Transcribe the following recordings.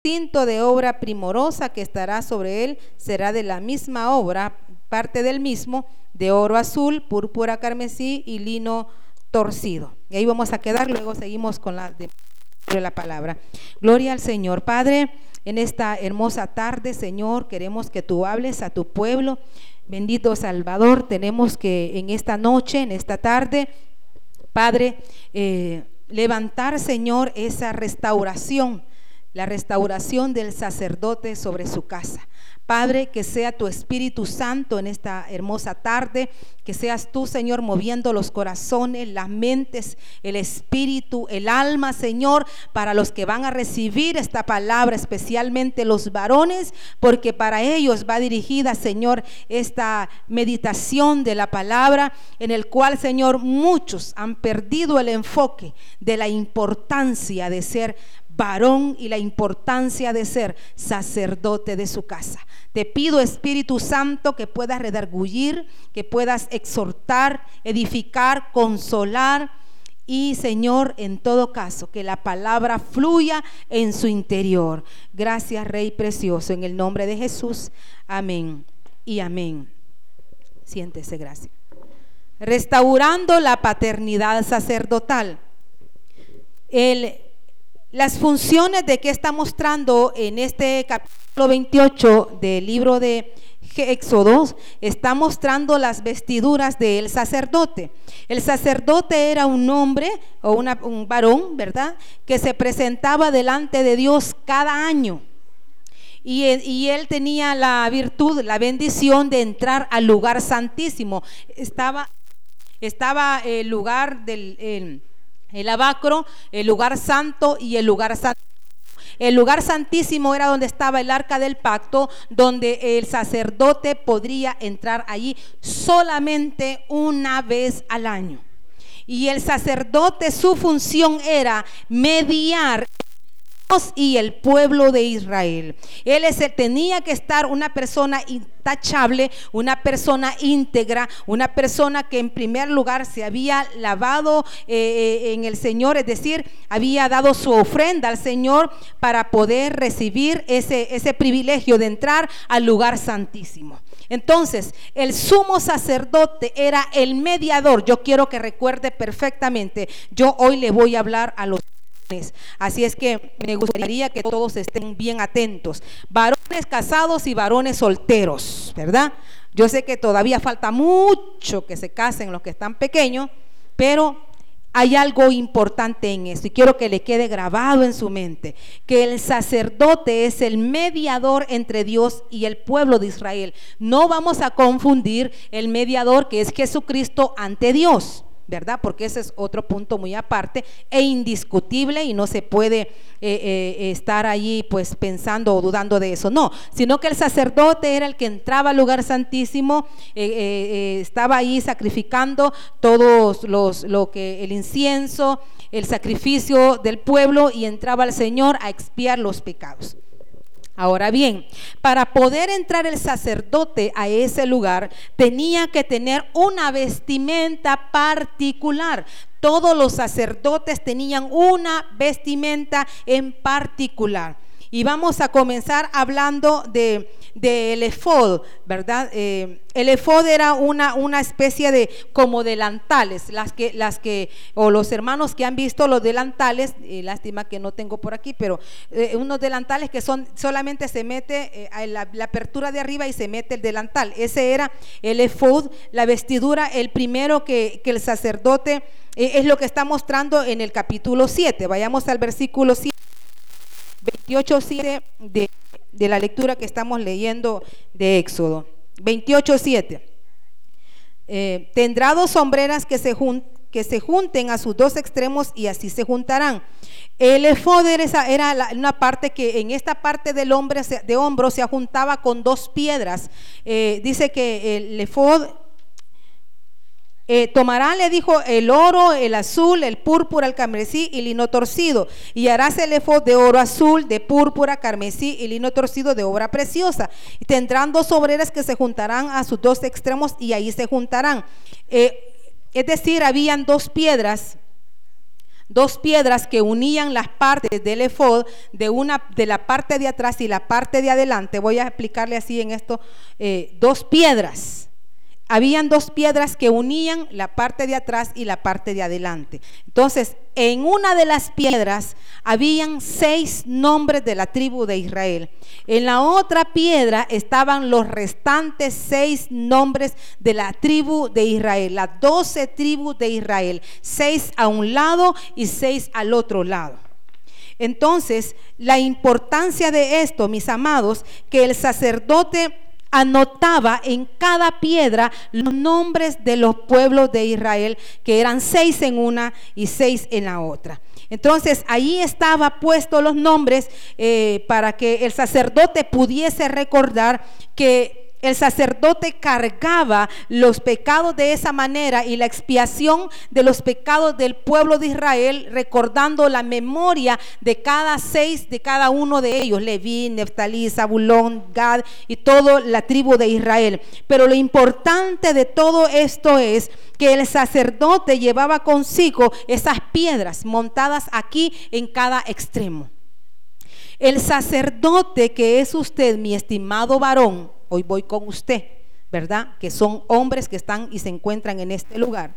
tinto de obra primorosa que estará sobre él será de la misma obra, parte del mismo, de oro azul, púrpura carmesí y lino torcido. Y ahí vamos a quedar, luego seguimos con la palabra. Gloria al Señor. Padre, en esta hermosa tarde, Señor, queremos que tú hables a tu pueblo. Bendito Salvador, tenemos que en esta noche, en esta tarde, Padre, levantar, Señor, esa restauración, la restauración del sacerdote sobre su casa. Padre, que sea tu Espíritu Santo en esta hermosa tarde, que seas tú, Señor, moviendo los corazones, las mentes, el espíritu, el alma, Señor, para los que van a recibir esta palabra, especialmente los varones, porque para ellos va dirigida, Señor, esta meditación de la palabra, en el cual, Señor, muchos han perdido el enfoque de la importancia de ser varón y la importancia de ser sacerdote de su casa. Te pido, Espíritu Santo, que puedas redarguir, que puedas exhortar, edificar, consolar y, Señor, en todo caso, que la palabra fluya en su interior. Gracias, Rey precioso, en el nombre de Jesús. Amén y amén. Siéntese, gracias. Restaurando la paternidad sacerdotal. Las funciones de que está mostrando en este capítulo 28 del libro de Éxodo, está mostrando las vestiduras del sacerdote. El sacerdote era un hombre o un varón, ¿verdad?, que se presentaba delante de Dios cada año. Y él tenía la virtud, la bendición de entrar al lugar santísimo. Estaba el lugar del el lavacro, el lugar santo y el lugar santo. El lugar santísimo era donde estaba el arca del pacto, donde el sacerdote podría entrar allí solamente una vez al año. Y el sacerdote, su función era mediar y el pueblo de Israel. Tenía que estar una persona intachable, una persona íntegra, una persona que en primer lugar se había lavado en el Señor, es decir, había dado su ofrenda al Señor para poder recibir ese privilegio de entrar al lugar santísimo. Entonces, el sumo sacerdote era el mediador. Yo quiero que recuerde perfectamente, yo hoy le voy a hablar a los varones, así es que me gustaría que todos estén bien atentos, varones casados y varones solteros, ¿verdad? Yo sé que todavía falta mucho que se casen los que están pequeños, pero hay algo importante en eso y quiero que le quede grabado en su mente, que el sacerdote es el mediador entre Dios y el pueblo de Israel. No vamos a confundir el mediador que es Jesucristo ante Dios, ¿verdad? Porque ese es otro punto muy aparte e indiscutible y no se puede estar allí pues pensando o dudando de eso, no, sino que el sacerdote era el que entraba al lugar santísimo, estaba ahí sacrificando todos el incienso, el sacrificio del pueblo y entraba al Señor a expiar los pecados. Ahora bien, para poder entrar el sacerdote a ese lugar, tenía que tener una vestimenta particular. Todos los sacerdotes tenían una vestimenta en particular. Y vamos a comenzar hablando del efod, ¿verdad? El efod era una especie de como delantales, o los hermanos que han visto los delantales, lástima que no tengo por aquí, pero unos delantales que solamente se mete la apertura de arriba y se mete el delantal. Ese era el efod, la vestidura, el primero que el sacerdote, es lo que está mostrando en el capítulo 7. Vayamos al versículo 7. 28:7 de la lectura que estamos leyendo de Éxodo. 28:7. Tendrá dos sombreras que se junten a sus dos extremos y así se juntarán. El efod era una parte que en esta parte del hombro se juntaba con dos piedras. Dice que el efod tomarán, le dijo, el oro, el azul, el púrpura, el carmesí y lino torcido, y harás el efod de oro azul, de púrpura, carmesí y lino torcido de obra preciosa, y tendrán dos obreras que se juntarán a sus dos extremos y ahí se juntarán. Es decir, habían dos piedras 2 piedras que unían las partes del efod, de la parte de atrás y la parte de adelante. Voy a explicarle así en esto, 2 piedras. Habían 2 piedras que unían la parte de atrás y la parte de adelante. Entonces, en una de las piedras habían 6 nombres de la tribu de Israel. En la otra piedra estaban los restantes 6 nombres de la tribu de Israel, las 12 tribus de Israel, 6 a un lado y 6 al otro lado. Entonces, la importancia de esto, mis amados, que el sacerdote anotaba en cada piedra los nombres de los pueblos de Israel, que eran 6 en una y 6 en la otra. Entonces ahí estaba puestos los nombres para que el sacerdote pudiese recordar que el sacerdote cargaba los pecados de esa manera y la expiación de los pecados del pueblo de Israel, recordando la memoria de cada 6 de cada uno de ellos: Leví, Neftalí, Zabulón, Gad y toda la tribu de Israel. Pero lo importante de todo esto es que el sacerdote llevaba consigo esas piedras montadas aquí en cada extremo. El sacerdote, que es usted, mi estimado varón, hoy voy con usted, ¿verdad? Que son hombres que están y se encuentran en este lugar.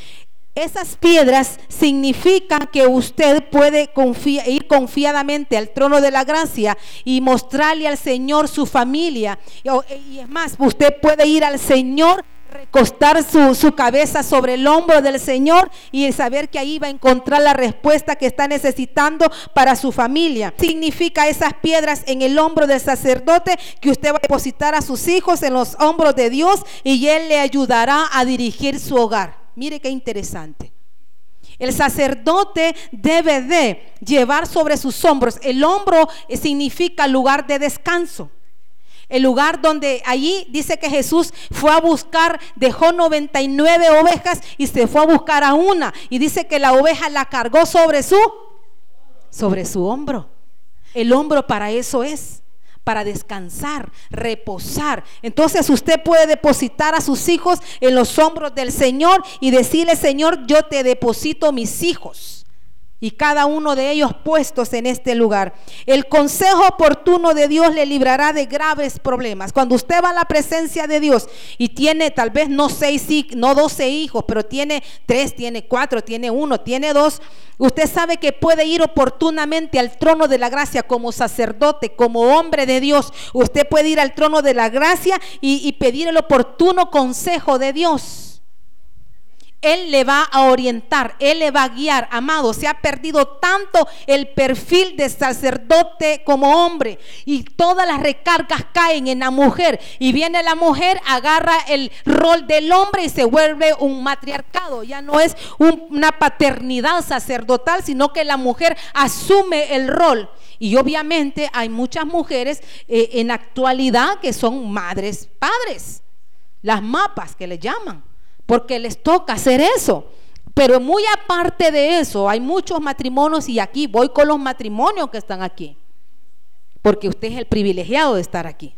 Esas piedras significan que usted puede ir confiadamente al trono de la gracia y mostrarle al Señor su familia. Y es más, usted puede ir al Señor, recostar su cabeza sobre el hombro del Señor y saber que ahí va a encontrar la respuesta que está necesitando para su familia. Significa esas piedras en el hombro del sacerdote, que usted va a depositar a sus hijos en los hombros de Dios y Él le ayudará a dirigir su hogar. Mire qué interesante. El sacerdote debe de llevar sobre sus hombros. El hombro significa lugar de descanso. El lugar donde allí dice que Jesús fue a buscar, dejó 99 ovejas y se fue a buscar a una. Y dice que la oveja la cargó sobre su hombro. El hombro para eso es, para descansar, reposar. Entonces usted puede depositar a sus hijos en los hombros del Señor y decirle: Señor, yo te deposito mis hijos, y cada uno de ellos puestos en este lugar. El consejo oportuno de Dios le librará de graves problemas. Cuando usted va a la presencia de Dios y tiene tal vez no 12 hijos, pero tiene 3, tiene 4, tiene 1, tiene 2, usted sabe que puede ir oportunamente al trono de la gracia como sacerdote, como hombre de Dios. Usted puede ir al trono de la gracia y pedir el oportuno consejo de Dios. Él le va a orientar, Él le va a guiar. Amado, se ha perdido tanto el perfil de sacerdote como hombre, y todas las recargas caen en la mujer, y viene la mujer, agarra el rol del hombre y se vuelve un matriarcado. Ya no es una paternidad sacerdotal, sino que la mujer asume el rol. Y obviamente hay muchas mujeres en la actualidad que son madres, padres, las mapas que le llaman, porque les toca hacer eso. Pero muy aparte de eso, hay muchos matrimonios, y aquí voy con los matrimonios que están aquí, porque usted es el privilegiado de estar aquí.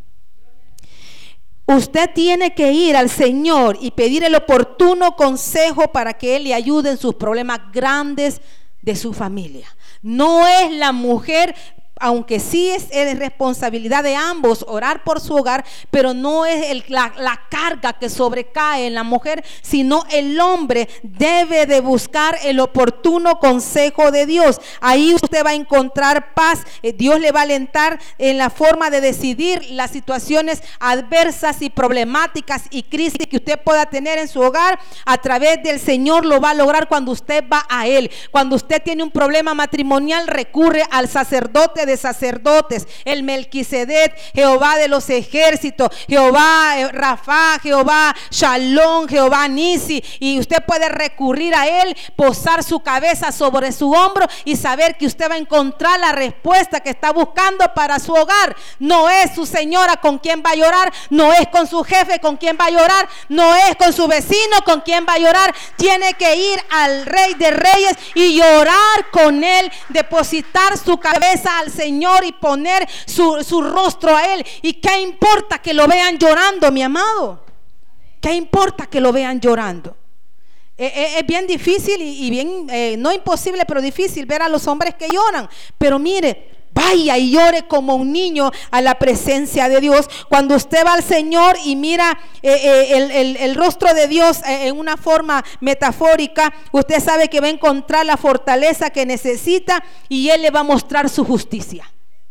Usted tiene que ir al Señor y pedir el oportuno consejo para que Él le ayude en sus problemas grandes de su familia. No es la mujer, aunque sí es responsabilidad de ambos orar por su hogar, pero no es la carga que sobrecae en la mujer, sino el hombre debe de buscar el oportuno consejo de Dios. Ahí usted va a encontrar paz. Dios le va a alentar en la forma de decidir las situaciones adversas y problemáticas y crisis que usted pueda tener en su hogar. A través del Señor lo va a lograr cuando usted va a Él. Cuando usted tiene un problema matrimonial, recurre al sacerdote de sacerdotes, el Melquisedec, Jehová de los ejércitos, Jehová Rafa, Jehová Shalom, Jehová Nisi, y usted puede recurrir a Él, posar su cabeza sobre su hombro y saber que usted va a encontrar la respuesta que está buscando para su hogar. No es su señora con quien va a llorar, no es con su jefe con quien va a llorar, no es con su vecino con quien va a llorar. Tiene que ir al Rey de Reyes y llorar con Él, depositar su cabeza al Señor y poner su rostro a Él. ¿Y qué importa que lo vean llorando, mi amado? ¿Qué importa que lo vean llorando? Es bien difícil y bien, no imposible, pero difícil ver a los hombres que lloran. Pero mire, vaya y llore como un niño a la presencia de Dios. Cuando usted va al Señor y mira el rostro de Dios en una forma metafórica, usted sabe que va a encontrar la fortaleza que necesita y Él le va a mostrar su justicia.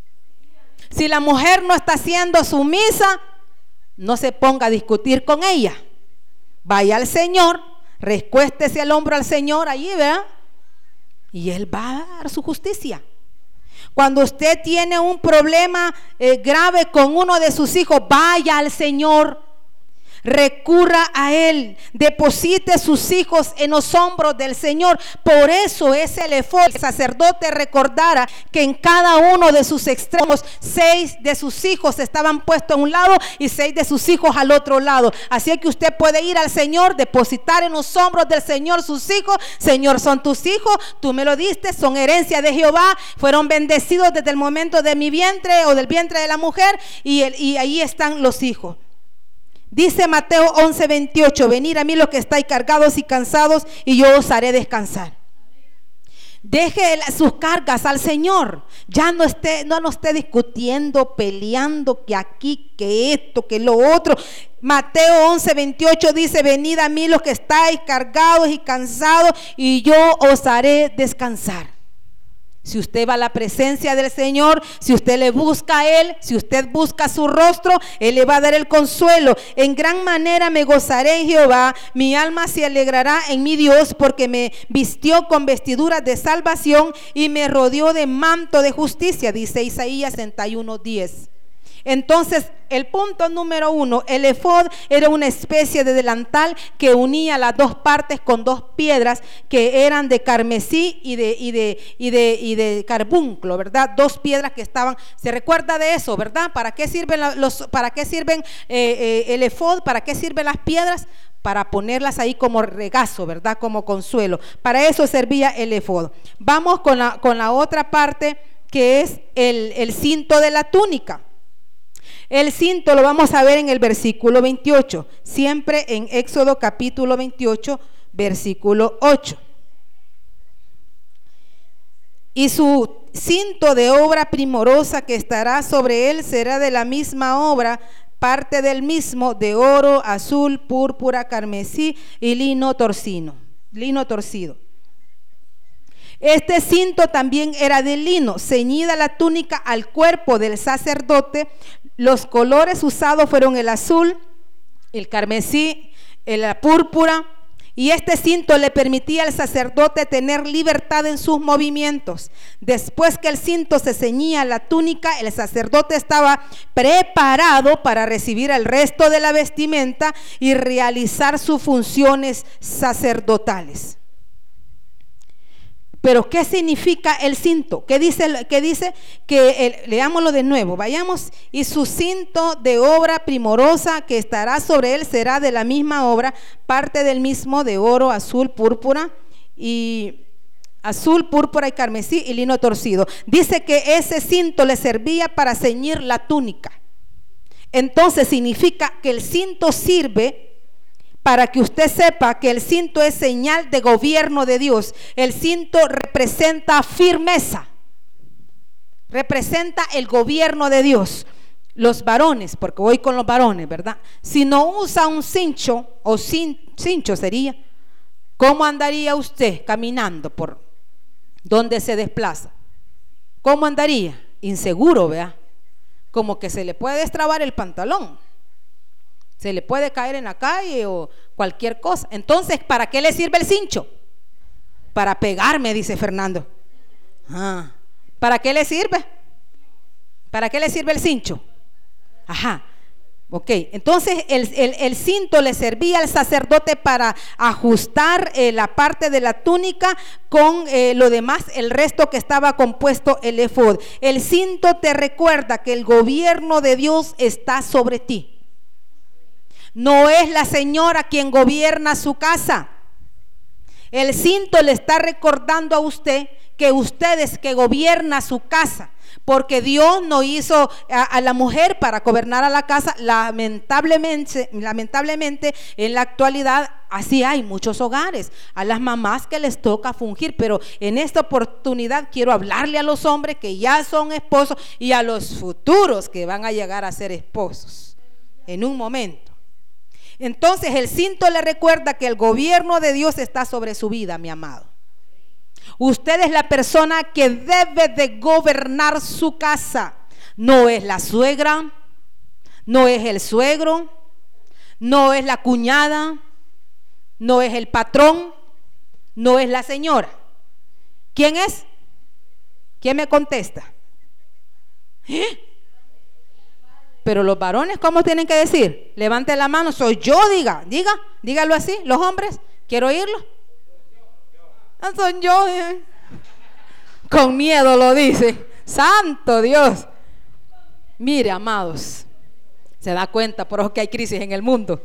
Si la mujer no está siendo sumisa, no se ponga a discutir con ella. Vaya al Señor, recuéstese al hombro al Señor allí, ¿verdad? Y Él va a dar su justicia. Cuando usted tiene un problema grave con uno de sus hijos, vaya al Señor, recurra a Él, deposite sus hijos en los hombros del Señor. Por eso es el efod. El sacerdote recordara que en cada uno de sus extremos 6 de sus hijos estaban puestos a un lado y 6 de sus hijos al otro lado. Así que usted puede ir al Señor, depositar en los hombros del Señor sus hijos. Señor, son tus hijos, tú me lo diste, son herencia de Jehová, fueron bendecidos desde el momento de mi vientre o del vientre de la mujer, y ahí están los hijos. Dice Mateo 11:28, venid a mí los que estáis cargados y cansados y yo os haré descansar. Deje sus cargas al Señor. Ya no esté discutiendo, peleando, que aquí, que esto, que lo otro. Mateo 11:28 dice, venid a mí los que estáis cargados y cansados y yo os haré descansar. Si usted va a la presencia del Señor, si usted le busca a Él, si usted busca su rostro, Él le va a dar el consuelo. En gran manera me gozaré en Jehová, mi alma se alegrará en mi Dios, porque me vistió con vestiduras de salvación y me rodeó de manto de justicia, dice Isaías 61:10. Entonces, el punto número 1, el efod era una especie de delantal que unía las dos partes con dos piedras que eran de carmesí y de carbunclo, ¿verdad? Dos piedras que estaban, se recuerda de eso, ¿verdad? ¿Para qué sirven el efod? ¿Para qué sirven las piedras? Para ponerlas ahí como regazo, ¿verdad? Como consuelo. Para eso servía el efod. Vamos con la otra parte, que es el cinto de la túnica. El cinto lo vamos a ver en el versículo 28, siempre en Éxodo capítulo 28, versículo 8. Y su cinto de obra primorosa que estará sobre él será de la misma obra, parte del mismo, de oro, azul, púrpura, carmesí y lino torcido. Este cinto también era de lino, ceñida la túnica al cuerpo del sacerdote. Los colores usados fueron el azul, el carmesí, la púrpura, y este cinto le permitía al sacerdote tener libertad en sus movimientos. Después que el cinto se ceñía a la túnica, el sacerdote estaba preparado para recibir el resto de la vestimenta y realizar sus funciones sacerdotales. Pero ¿qué significa el cinto? ¿Qué dice? Leámoslo de nuevo, vayamos. Y su cinto de obra primorosa que estará sobre él será de la misma obra, parte del mismo, de oro, azul, púrpura y carmesí y lino torcido. Dice que ese cinto le servía para ceñir la túnica. Entonces significa que el cinto sirve para que usted sepa que el cinto es señal de gobierno de Dios. El cinto representa firmeza, representa el gobierno de Dios. Los varones, porque voy con los varones, ¿verdad? Si no usa un cincho, o cincho sería, ¿cómo andaría usted caminando por donde se desplaza? ¿Cómo andaría? Inseguro, ¿verdad? Como que se le puede destrabar el pantalón, se le puede caer en la calle o cualquier cosa. Entonces, ¿para qué le sirve el cincho? Para pegarme, dice Fernando. ¿Para qué le sirve? ¿Para qué le sirve el cincho? Ajá. Ok, entonces el cinto le servía al sacerdote para ajustar la parte de la túnica con lo demás, el resto que estaba compuesto el efod. El cinto te recuerda que el gobierno de Dios está sobre ti. No es la señora quien gobierna su casa. El cinto le está recordando a usted que usted es que gobierna su casa. porque Dios no hizo a la mujer para gobernar a la casa. Lamentablemente en la actualidad así hay muchos hogares, a las mamás que les toca fungir, pero en esta oportunidad quiero hablarle a los hombres que ya son esposos y a los futuros que van a llegar a ser esposos en un momento. Entonces el cinto le recuerda que el gobierno de Dios está sobre su vida, mi amado. Usted es la persona que debe de gobernar su casa. No es la suegra, no es el suegro, no es la cuñada, no es el patrón, no es la señora. ¿Quién es? ¿Quién me contesta? Pero los varones, ¿cómo tienen que decir? Levante la mano, soy yo, dígalo así, los hombres, quiero oírlo. No soy yo, con miedo lo dice. Santo Dios. Mire, amados, se da cuenta por eso que hay crisis en el mundo.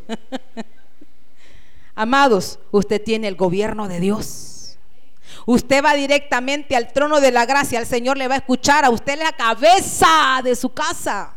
Amados, usted tiene el gobierno de Dios. Usted va directamente al trono de la gracia. El Señor le va a escuchar. A usted es la cabeza de su casa.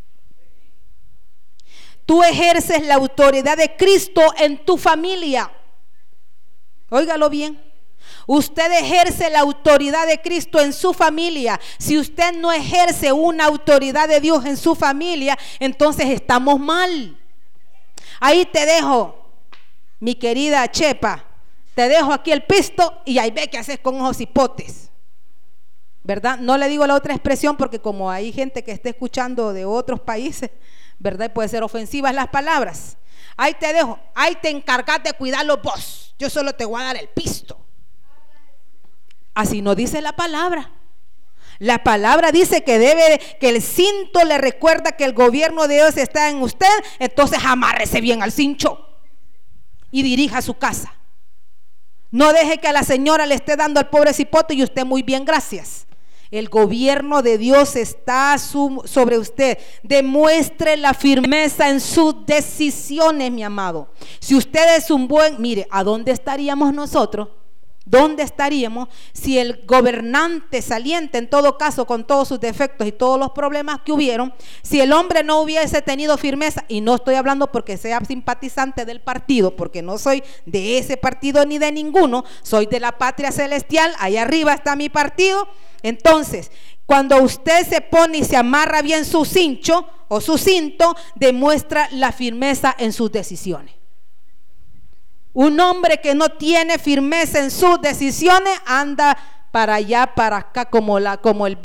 Tú ejerces la autoridad de Cristo en tu familia. Óigalo bien. Usted ejerce la autoridad de Cristo en su familia. Si usted no ejerce una autoridad de Dios en su familia, entonces estamos mal. Ahí te dejo, mi querida Chepa, te dejo aquí el pisto y ahí ve qué haces con ojos hipotes, ¿verdad? No le digo la otra expresión porque como hay gente que está escuchando de otros países, ¿verdad? Puede ser ofensivas las palabras. Ahí te dejo, ahí te encargas de cuidarlo vos. Yo solo te voy a dar el pisto. Así no dice la palabra. La palabra dice que el cinto le recuerda que el gobierno de Dios está en usted. Entonces amárrese bien al cincho y dirija su casa. No deje que a la señora le esté dando al pobre cipote y usted muy bien, gracias. El gobierno de Dios está sobre usted. Demuestre la firmeza en sus decisiones, mi amado. Si usted es mire, ¿a dónde estaríamos nosotros? ¿Dónde estaríamos si el gobernante saliente, en todo caso con todos sus defectos y todos los problemas que hubieron, si el hombre no hubiese tenido firmeza? Y no estoy hablando porque sea simpatizante del partido, porque no soy de ese partido ni de ninguno, soy de la Patria Celestial, ahí arriba está mi partido. Entonces, cuando usted se pone y se amarra bien su cincho o su cinto, demuestra la firmeza en sus decisiones. Un hombre que no tiene firmeza en sus decisiones anda para allá, para acá, como la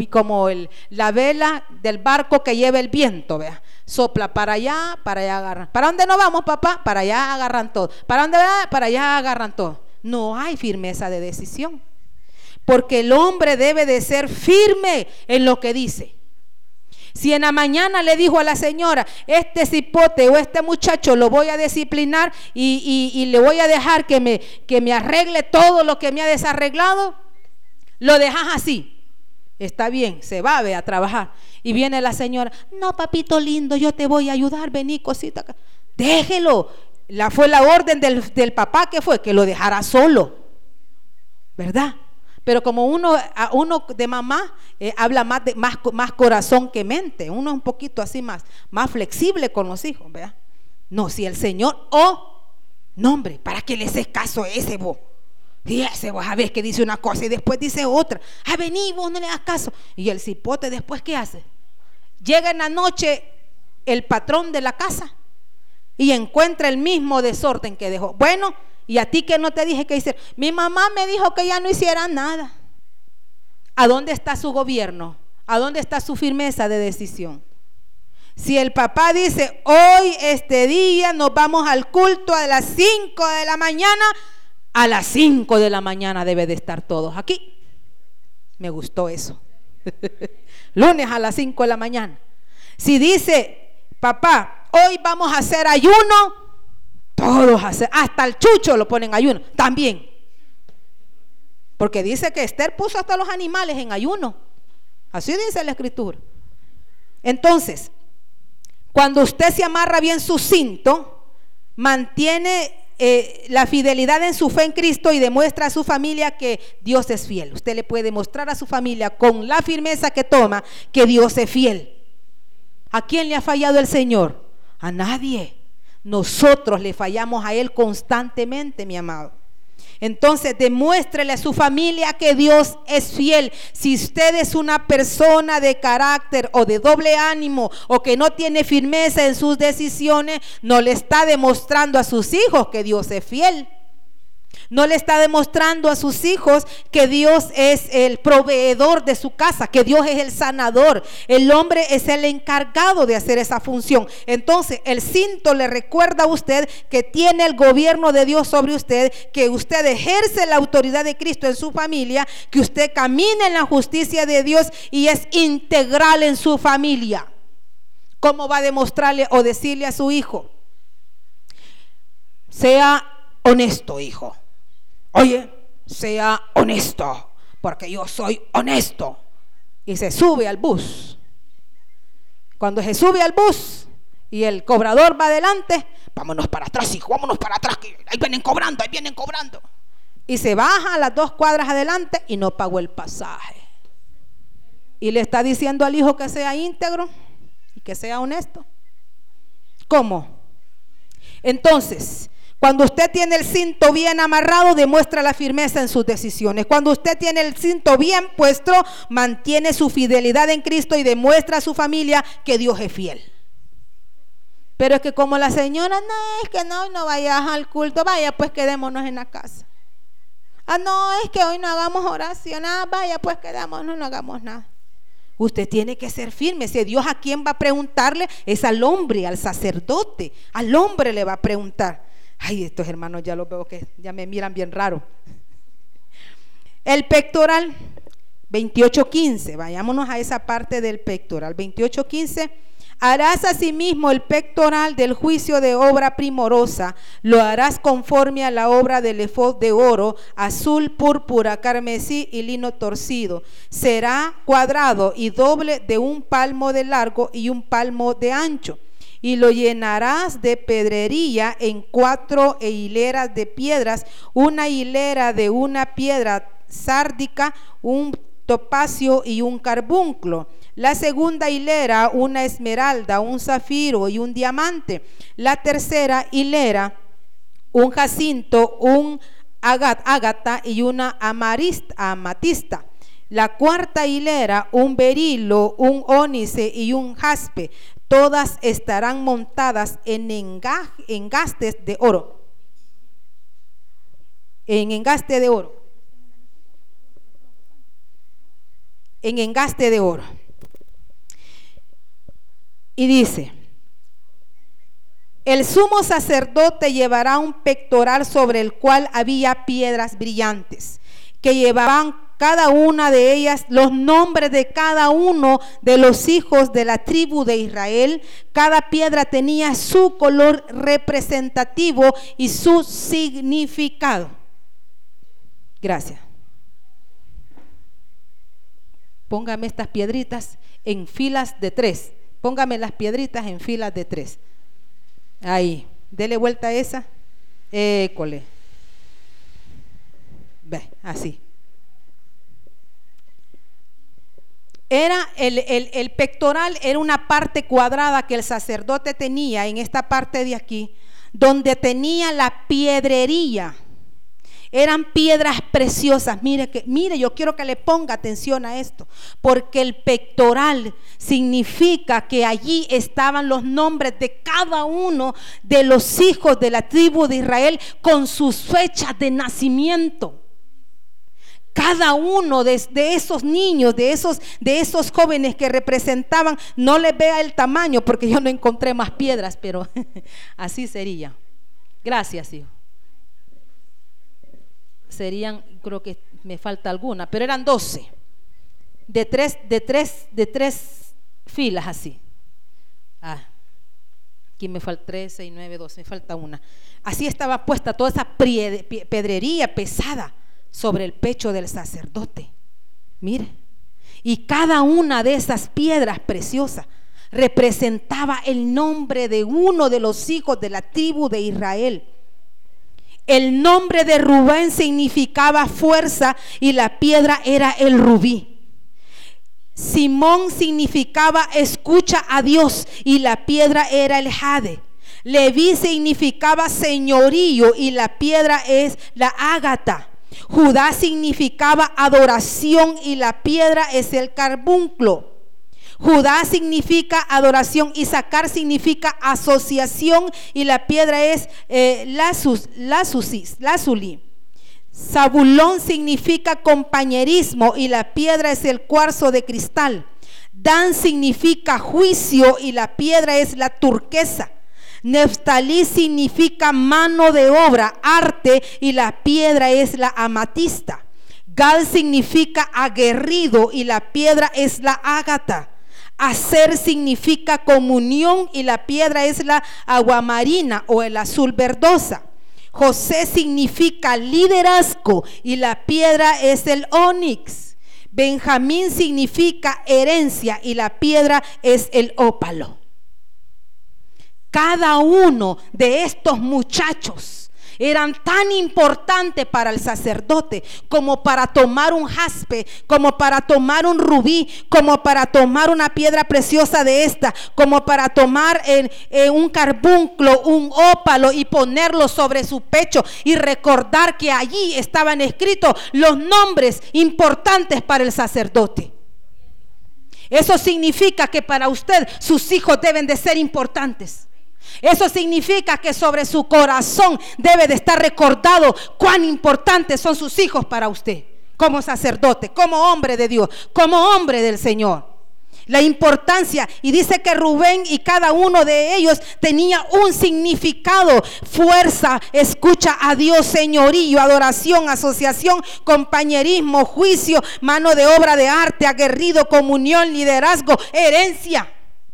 vela del barco que lleva el viento, vea. Sopla para allá agarran. ¿Para dónde nos vamos, papá? Para allá agarran todo. ¿Para dónde va? Para allá agarran todo. No hay firmeza de decisión, porque el hombre debe de ser firme en lo que dice. Si en la mañana le dijo a la señora, este cipote o este muchacho lo voy a disciplinar y le voy a dejar que me arregle todo lo que me ha desarreglado, lo dejas así. Está bien, se va a trabajar. Y viene la señora, no, papito lindo, yo te voy a ayudar, vení, cosita. Déjelo. Fue la orden del papá que lo dejara solo, ¿verdad? Pero como uno de mamá habla más corazón que mente, uno es un poquito así más flexible con los hijos, ¿verdad? No, si el Señor, no hombre, ¿para qué le haces caso a ese vos? Y ese vos a ver que dice una cosa y después dice otra. Vení, vos no le das caso. Y el cipote después, ¿qué hace? Llega en la noche el patrón de la casa y encuentra el mismo desorden que dejó. Bueno, y a ti que no te dije que hiciera. Mi mamá me dijo que ya no hiciera nada. ¿A dónde está su gobierno? ¿A dónde está su firmeza de decisión? Si el papá dice, hoy este día nos vamos al culto a las 5 de la mañana, a las 5 de la mañana debe de estar todos aquí. Me gustó eso. Lunes a las 5 de la mañana. Si dice, papá, hoy vamos a hacer ayuno, todos hacen, hasta el chucho lo ponen en ayuno, también. Porque dice que Esther puso hasta los animales en ayuno. Así dice la escritura. Entonces, cuando usted se amarra bien su cinto, mantiene la fidelidad en su fe en Cristo y demuestra a su familia que Dios es fiel. Usted le puede mostrar a su familia con la firmeza que toma que Dios es fiel. ¿A quién le ha fallado el Señor? A nadie. Nosotros le fallamos a Él constantemente, mi amado. Entonces demuéstrele a su familia que Dios es fiel. Si usted es una persona de carácter o de doble ánimo o que no tiene firmeza en sus decisiones, no le está demostrando a sus hijos que Dios es fiel. No le está demostrando a sus hijos que Dios es el proveedor de su casa, que Dios es el sanador. El hombre es el encargado de hacer esa función. Entonces el cinto le recuerda a usted que tiene el gobierno de Dios sobre usted, que usted ejerce la autoridad de Cristo en su familia, que usted camina en la justicia de Dios y es integral en su familia. ¿Cómo va a demostrarle o decirle a su hijo? Sea honesto, hijo. Oye, sea honesto, porque yo soy honesto. Y se sube al bus. Cuando se sube al bus y el cobrador va adelante, vámonos para atrás, hijo, vámonos para atrás, que ahí vienen cobrando, ahí vienen cobrando. Y se baja a las 2 cuadras adelante y no pagó el pasaje. Y le está diciendo al hijo que sea íntegro y que sea honesto. ¿Cómo? Entonces, cuando usted tiene el cinto bien amarrado, demuestra la firmeza en sus decisiones. Cuando usted tiene el cinto bien puesto, mantiene su fidelidad en Cristo y demuestra a su familia que Dios es fiel. Pero es que como la señora, no, es que no vayas al culto, vaya pues quedémonos en la casa. Ah, no, es que hoy no hagamos oración, vaya pues quedémonos, no hagamos nada. Usted tiene que ser firme. Si Dios a quién va a preguntarle, es al hombre, al sacerdote. Al hombre le va a preguntar. Ay, estos hermanos ya los veo que ya me miran bien raro. El pectoral, 28:15. Vayámonos a esa parte del pectoral. 28:15. Harás asimismo el pectoral del juicio de obra primorosa. Lo harás conforme a la obra del efod de oro, azul, púrpura, carmesí y lino torcido. Será cuadrado y doble, de 1 palmo de largo y 1 palmo de ancho. Y lo llenarás de pedrería en 4 hileras de piedras, una hilera de una piedra sárdica, un topacio y un carbunclo. La segunda hilera, una esmeralda, un zafiro y un diamante. La tercera hilera, un jacinto, un ágata y una amatista. La cuarta hilera, un berilo, un ónice y un jaspe. Todas estarán montadas en engastes de oro. En engaste de oro. En engaste de oro. Y dice: el sumo sacerdote llevará un pectoral sobre el cual había piedras brillantes, que llevaban cada una de ellas los nombres de cada uno de los hijos de la tribu de Israel. Cada piedra tenía su color representativo y su significado. Gracias. Póngame estas piedritas en filas de 3. Póngame las piedritas en filas de 3. Ahí, dele vuelta a esa. École. Ve, así. Era el pectoral era una parte cuadrada que el sacerdote tenía en esta parte de aquí, donde tenía la piedrería. Eran piedras preciosas. Mire, yo quiero que le ponga atención a esto, porque el pectoral significa que allí estaban los nombres de cada uno de los hijos de la tribu de Israel con sus fechas de nacimiento. Cada uno de esos niños, de esos jóvenes que representaban, no les vea el tamaño porque yo no encontré más piedras, pero así sería. Gracias, hijo. Serían, creo que me falta alguna, pero eran 12. De tres filas así. Aquí me falta 3, 6, 9, 12, me falta una. Así estaba puesta toda esa pedrería pesada sobre el pecho del sacerdote. Mire, y cada una de esas piedras preciosas representaba el nombre de uno de los hijos de la tribu de Israel. El nombre de Rubén significaba fuerza y la piedra era el rubí. Simón significaba escucha a Dios y la piedra era el jade. Leví significaba señorío y la piedra es la ágata. Judá significaba adoración y la piedra es el carbunclo. Judá significa adoración, Isaacar significa asociación y la piedra es lazuli. Zabulón significa compañerismo y la piedra es el cuarzo de cristal. Dan significa juicio y la piedra es la turquesa. Neftalí significa mano de obra, arte y la piedra es la amatista. Gad significa aguerrido y la piedra es la ágata. Aser significa comunión y la piedra es la aguamarina o el azul verdosa. José significa liderazgo y la piedra es el onix. Benjamín significa herencia y la piedra es el ópalo. Cada uno de estos muchachos eran tan importantes para el sacerdote como para tomar un jaspe, como para tomar un rubí, como para tomar una piedra preciosa de esta, como para tomar un carbunclo, un ópalo y ponerlo sobre su pecho y recordar que allí estaban escritos los nombres importantes para el sacerdote. Eso significa que para usted sus hijos deben de ser importantes. Eso significa que sobre su corazón debe de estar recordado cuán importantes son sus hijos para usted, como sacerdote, como hombre de Dios, como hombre del Señor. La importancia, y dice que Rubén y cada uno de ellos tenía un significado: fuerza, escucha a Dios, señorío, adoración, asociación, compañerismo, juicio, mano de obra de arte, aguerrido, comunión, liderazgo, herencia.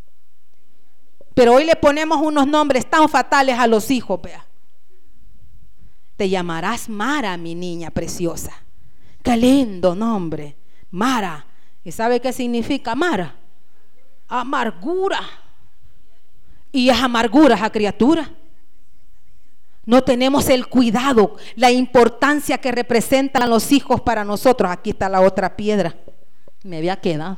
Pero hoy le ponemos unos nombres tan fatales a los hijos, vea. Te llamarás Mara, mi niña preciosa. Qué lindo nombre, Mara. ¿Y sabe qué significa Mara? Amargura. Y es amargura esa criatura. No tenemos el cuidado, la importancia que representan los hijos para nosotros. Aquí está la otra piedra. Me había quedado.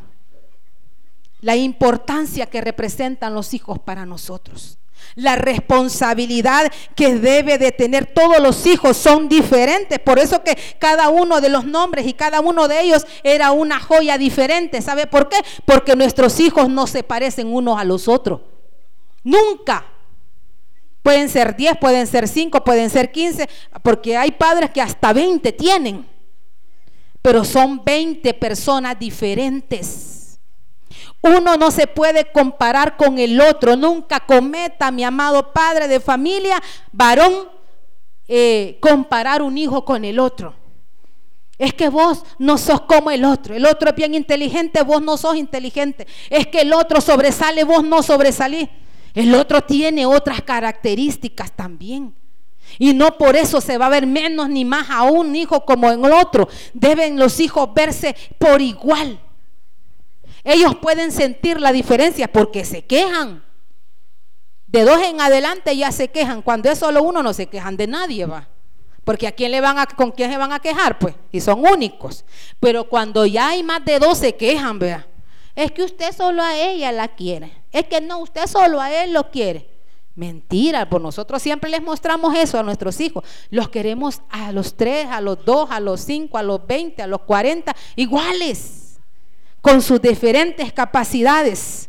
La importancia que representan los hijos para nosotros. La responsabilidad que debe de tener todos los hijos son diferentes. Por eso que cada uno de los nombres y cada uno de ellos era una joya diferente. ¿Sabe por qué? Porque nuestros hijos no se parecen unos a los otros. Nunca. Pueden ser 10, pueden ser 5, pueden ser 15, porque hay padres que hasta 20 tienen. Pero son 20 personas diferentes. Uno no se puede comparar con el otro. Nunca cometa, mi amado padre de familia, varón, comparar un hijo con el otro. Es que vos no sos como el otro es bien inteligente, vos no sos inteligente. Es que el otro sobresale, vos no sobresalís. El otro tiene otras características también. Y no por eso se va a ver menos ni más a un hijo como en el otro. Deben los hijos verse por igual. Ellos pueden sentir la diferencia porque se quejan. De 2 en adelante ya se quejan. Cuando es solo uno no se quejan de nadie, va. Porque ¿con quién se van a quejar? Pues, y son únicos. Pero cuando ya hay más de 2 se quejan, vea. Es que usted solo a ella la quiere. Es que no, usted solo a él lo quiere. Mentira, por nosotros siempre les mostramos eso a nuestros hijos. Los queremos a los 3, a los 2, a los 5, a los 20, a los 40, iguales, con sus diferentes capacidades.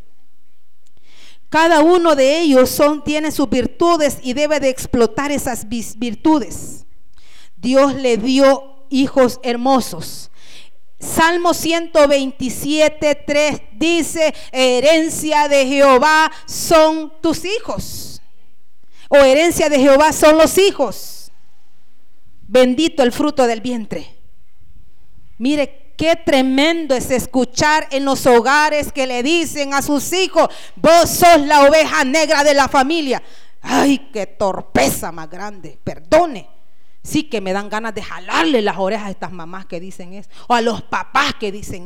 Cada uno de ellos tiene sus virtudes y debe de explotar esas virtudes. Dios le dio hijos hermosos. Salmo 127:3 dice: herencia de Jehová son tus hijos, o herencia de Jehová son los hijos. Bendito el fruto del vientre. Mire qué tremendo es escuchar en los hogares que le dicen a sus hijos: vos sos la oveja negra de la familia. Ay, qué torpeza más grande, perdone. Sí que me dan ganas de jalarle las orejas a estas mamás que dicen eso, o a los papás que dicen eso.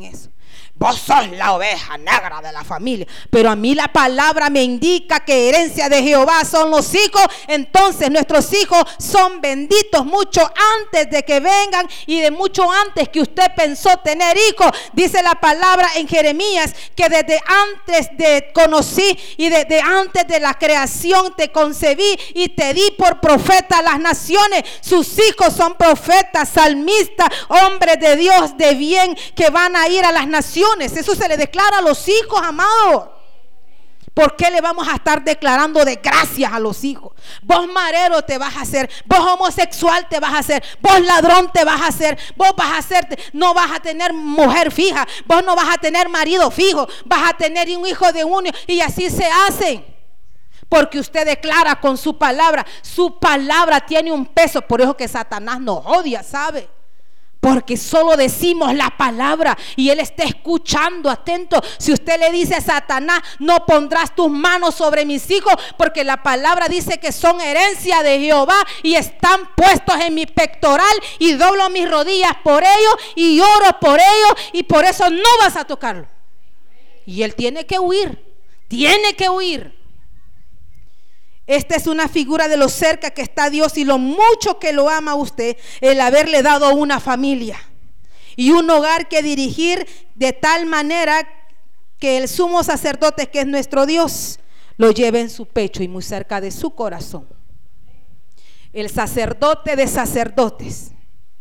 Vos sos la oveja negra de la familia. Pero a mí la palabra me indica que herencia de Jehová son los hijos. Entonces nuestros hijos son benditos mucho antes de que vengan y de mucho antes que usted pensó tener hijos. Dice la palabra en Jeremías que desde antes te conocí y desde antes de la creación te concebí y te di por profeta a las naciones. Sus hijos son profetas, salmistas, hombres de Dios de bien que van a ir a las naciones. Eso se le declara a los hijos, amados. ¿Por qué le vamos a estar declarando desgracias a los hijos? Vos marero te vas a hacer, vos homosexual te vas a hacer, vos ladrón te vas a hacer, vos vas a hacer, no vas a tener mujer fija, vos no vas a tener marido fijo, vas a tener un hijo de uno, y así se hacen. Porque usted declara con su palabra tiene un peso. Por eso que Satanás nos odia, ¿sabe? Porque solo decimos la palabra y él está escuchando, atento. Si usted le dice a Satanás, no pondrás tus manos sobre mis hijos, porque la palabra dice que son herencia de Jehová y están puestos en mi pectoral, y doblo mis rodillas por ellos y oro por ellos, y por eso no vas a tocarlo. Y él tiene que huir, tiene que huir. Esta es una figura de lo cerca que está Dios y lo mucho que lo ama a usted, el haberle dado una familia y un hogar que dirigir, de tal manera que el sumo sacerdote, que es nuestro Dios, lo lleve en su pecho y muy cerca de su corazón. El sacerdote de sacerdotes.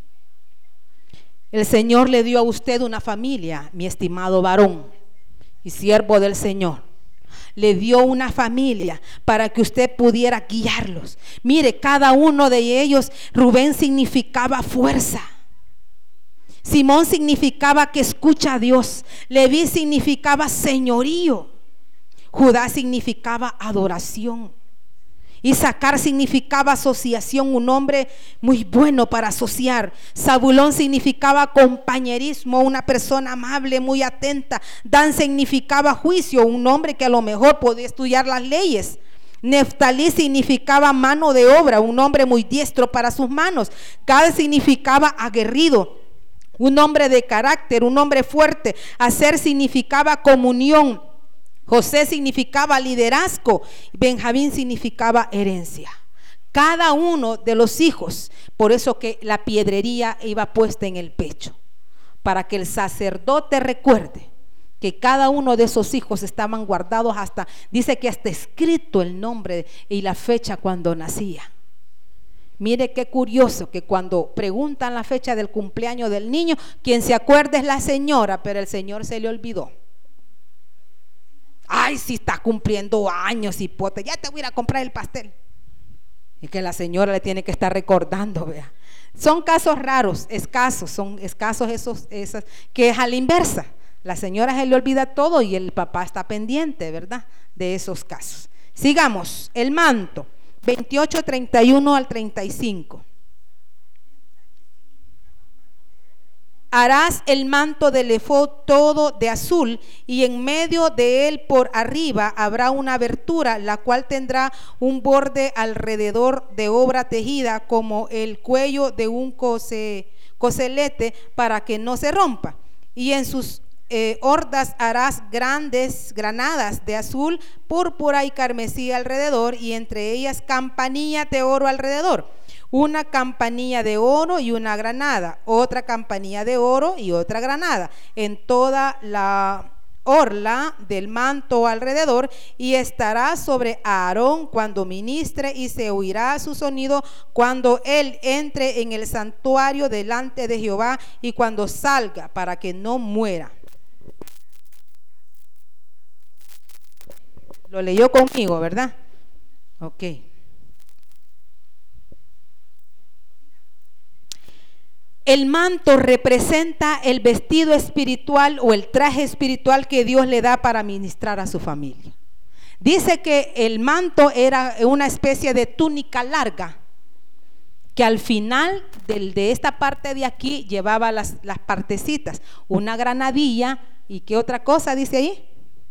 El Señor le dio a usted una familia, mi estimado varón y siervo del Señor. Le dio una familia para que usted pudiera guiarlos. Mire, cada uno de ellos, Rubén significaba fuerza, Simón significaba que escucha a Dios, Leví significaba señorío, Judá significaba adoración, Isaacar significaba asociación, un hombre muy bueno para asociar. Zabulón significaba compañerismo, una persona amable, muy atenta. Dan significaba juicio, un hombre que a lo mejor podía estudiar las leyes. Neftalí significaba mano de obra, un hombre muy diestro para sus manos. Gad significaba aguerrido, un hombre de carácter, un hombre fuerte. Aser significaba comunión. José significaba liderazgo, Benjamín significaba herencia. Cada uno de los hijos, por eso que la piedrería iba puesta en el pecho, para que el sacerdote recuerde que cada uno de esos hijos estaban guardados, hasta, dice que hasta escrito el nombre y la fecha cuando nacía. Mire qué curioso que cuando preguntan la fecha del cumpleaños del niño, quien se acuerda es la señora, pero el señor se le olvidó. Ay, si está cumpliendo años, hipote, ya te voy a ir a comprar el pastel. Y que la señora le tiene que estar recordando, vea. Son casos raros, escasos, son escasos esos que es a la inversa. La señora se le olvida todo y el papá está pendiente, ¿verdad?, de esos casos. Sigamos, el manto, 28, 31 al 35. Harás el manto del efod todo de azul, y en medio de él por arriba habrá una abertura, la cual tendrá un borde alrededor de obra tejida como el cuello de un coselete, para que no se rompa. Y en sus hordas harás grandes granadas de azul, púrpura y carmesí alrededor, y entre ellas campanillas de oro alrededor. Una campanilla de oro y una granada, otra campanilla de oro y otra granada en toda la orla del manto alrededor, y estará sobre Aarón cuando ministre, y se oirá su sonido cuando él entre en el santuario delante de Jehová y cuando salga, para que no muera. Lo leyó conmigo, ¿verdad? Ok. El manto representa el vestido espiritual o el traje espiritual que Dios le da para ministrar a su familia. Dice que el manto era una especie de túnica larga, que al final de esta parte de aquí llevaba las partecitas, una granadilla, y ¿qué otra cosa dice ahí?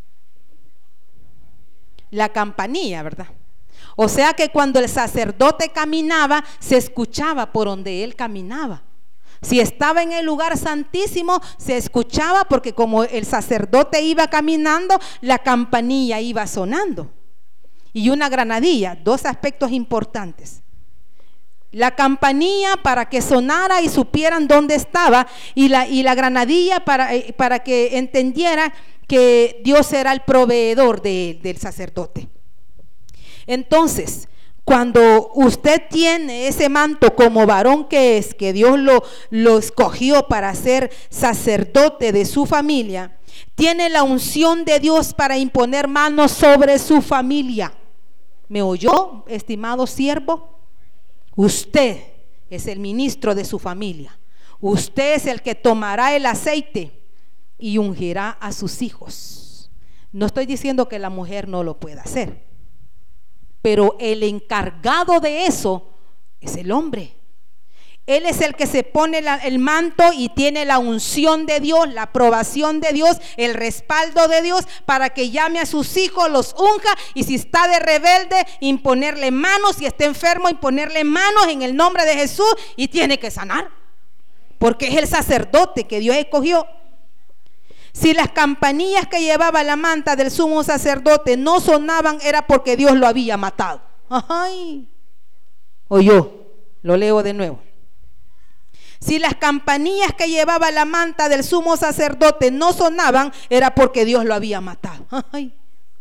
La campanilla, ¿verdad? O sea que cuando el sacerdote caminaba, se escuchaba por donde él caminaba. Si estaba en el lugar santísimo, se escuchaba, porque como el sacerdote iba caminando, la campanilla iba sonando. Y una granadilla, dos aspectos importantes. La campanilla para que sonara y supieran dónde estaba, y la granadilla para que entendiera que Dios era el proveedor del sacerdote. Entonces, cuando usted tiene ese manto como varón que es, que Dios lo escogió para ser sacerdote de su familia, tiene la unción de Dios para imponer manos sobre su familia. ¿Me oyó, estimado siervo? Usted es el ministro de su familia. Usted es el que tomará el aceite y ungirá a sus hijos. No estoy diciendo que la mujer no lo pueda hacer, pero el encargado de eso es el hombre. Él es el que se pone el manto y tiene la unción de Dios, la aprobación de Dios, el respaldo de Dios para que llame a sus hijos, los unja, y si está de rebelde, imponerle manos, si está enfermo, imponerle manos en el nombre de Jesús, y tiene que sanar, porque es el sacerdote que Dios escogió. Si las campanillas que llevaba la manta del sumo sacerdote no sonaban, era porque Dios lo había matado. Ay, oyó, lo leo de nuevo. Si las campanillas que llevaba la manta del sumo sacerdote no sonaban, era porque Dios lo había matado. Ay.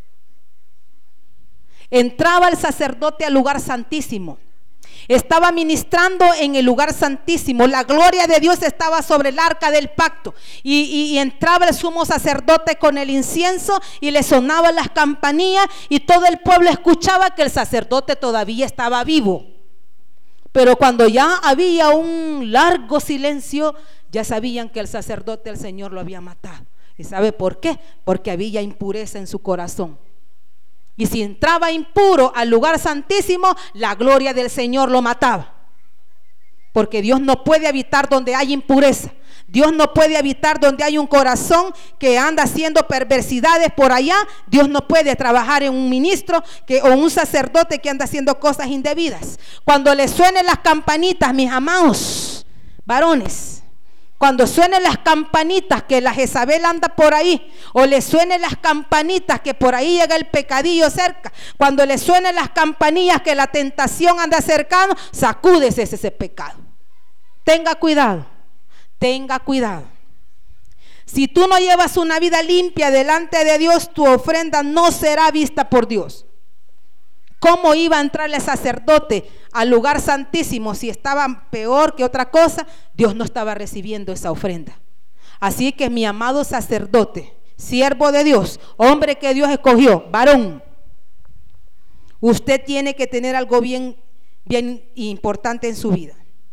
Entraba el sacerdote al lugar santísimo. Estaba ministrando en el lugar santísimo. La gloria de Dios estaba sobre el arca del pacto. Y entraba el sumo sacerdote con el incienso y le sonaban las campanillas, y todo el pueblo escuchaba que el sacerdote todavía estaba vivo. Pero cuando ya había un largo silencio, ya sabían que el sacerdote, el Señor, lo había matado. ¿Y sabe por qué? Porque había impureza en su corazón. Y si entraba impuro al lugar santísimo, la gloria del Señor lo mataba. Porque Dios no puede habitar donde hay impureza. Dios no puede habitar donde hay un corazón que anda haciendo perversidades por allá. Dios no puede trabajar en un ministro o un sacerdote que anda haciendo cosas indebidas. Cuando le suenen las campanitas, mis amados varones, cuando suenen las campanitas que la Jezabel anda por ahí, o le suenen las campanitas que por ahí llega el pecadillo cerca, cuando le suenen las campanillas que la tentación anda cercano, sacúdese ese pecado. Tenga cuidado, tenga cuidado. Si tú no llevas una vida limpia delante de Dios, tu ofrenda no será vista por Dios. ¿Cómo iba a entrar el sacerdote al lugar santísimo si estaba peor que otra cosa? Dios no estaba recibiendo esa ofrenda. Así que mi amado sacerdote, siervo de Dios, hombre que Dios escogió, varón, usted tiene que tener algo bien importante en su vida.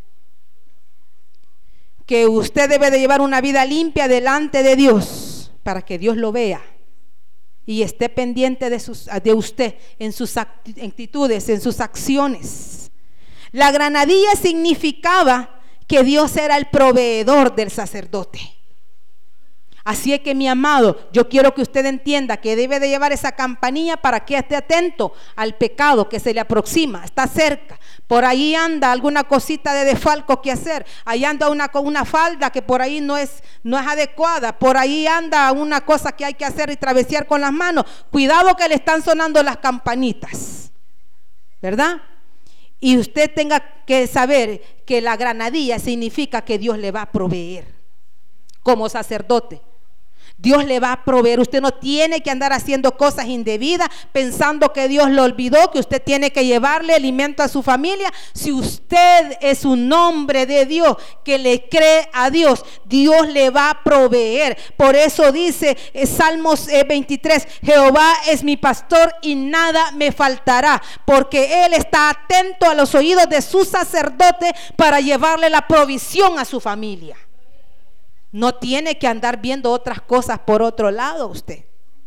Que usted debe de llevar una vida limpia delante de Dios para que Dios lo vea y esté pendiente de usted en sus actitudes, en sus acciones. La granadilla significaba que Dios era el proveedor del sacerdote. Así es que, mi amado, yo quiero que usted entienda que debe de llevar esa campanilla para que esté atento al pecado que se le aproxima, está cerca. Por ahí anda alguna cosita de desfalco que hacer. Ahí anda una falda que por ahí no es adecuada. Por ahí anda una cosa que hay que hacer y travesear con las manos. Cuidado que le están sonando las campanitas, ¿verdad? Y usted tenga que saber que la granadilla significa que Dios le va a proveer como sacerdote. Dios le va a proveer. Usted no tiene que andar haciendo cosas indebidas pensando que Dios lo olvidó, que usted tiene que llevarle alimento a su familia. Si usted es un hombre de Dios que le cree a Dios, Dios le va a proveer. Por eso dice Salmos 23, Jehová es mi pastor y nada me faltará, porque Él está atento a los oídos de su sacerdote para llevarle la provisión a su familia. No tiene que andar viendo otras cosas por otro lado usted.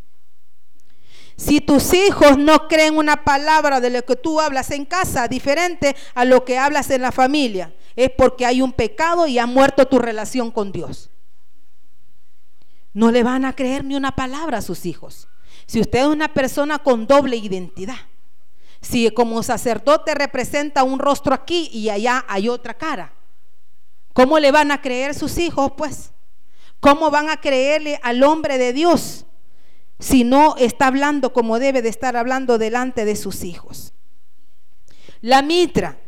Si tus hijos no creen una palabra de lo que tú hablas en casa diferente a lo que hablas en la familia, es porque hay un pecado y ha muerto tu relación con Dios. No le van a creer ni una palabra a sus hijos. Si usted es una persona con doble identidad, si como sacerdote representa un rostro aquí y allá hay otra cara, ¿Cómo le van a creer sus hijos, pues? ¿Cómo van a creerle al hombre de Dios si no está hablando como debe de estar hablando delante de sus hijos? La mitra,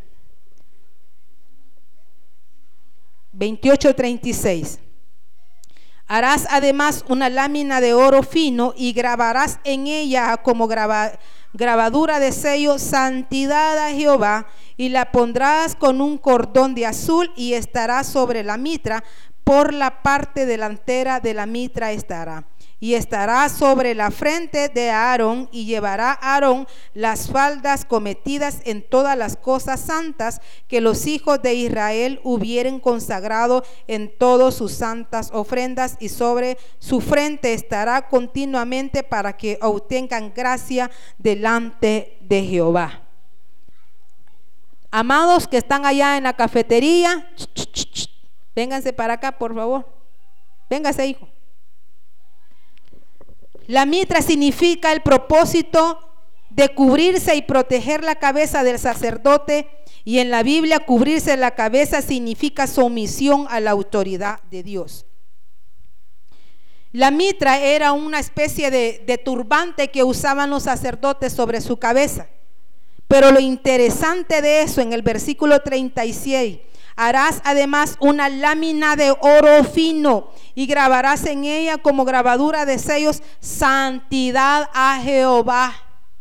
28:36. Harás además una lámina de oro fino y grabarás en ella como grabadura de sello santidad a Jehová, y la pondrás con un cordón de azul y estará sobre la mitra, por la parte delantera de la mitra estará. Y estará sobre la frente de Aarón, y llevará Aarón las faldas cometidas en todas las cosas santas que los hijos de Israel hubieren consagrado en todas sus santas ofrendas, y sobre su frente estará continuamente para que obtengan gracia delante de Jehová. Amados que están allá en la cafetería, vénganse para acá, por favor. Véngase, hijo. La mitra significa el propósito de cubrirse y proteger la cabeza del sacerdote, y en la Biblia cubrirse la cabeza significa sumisión a la autoridad de Dios. La mitra era una especie de turbante que usaban los sacerdotes sobre su cabeza. Pero lo interesante de eso, en el versículo 36, harás además una lámina de oro fino y grabarás en ella como grabadura de sellos santidad a Jehová.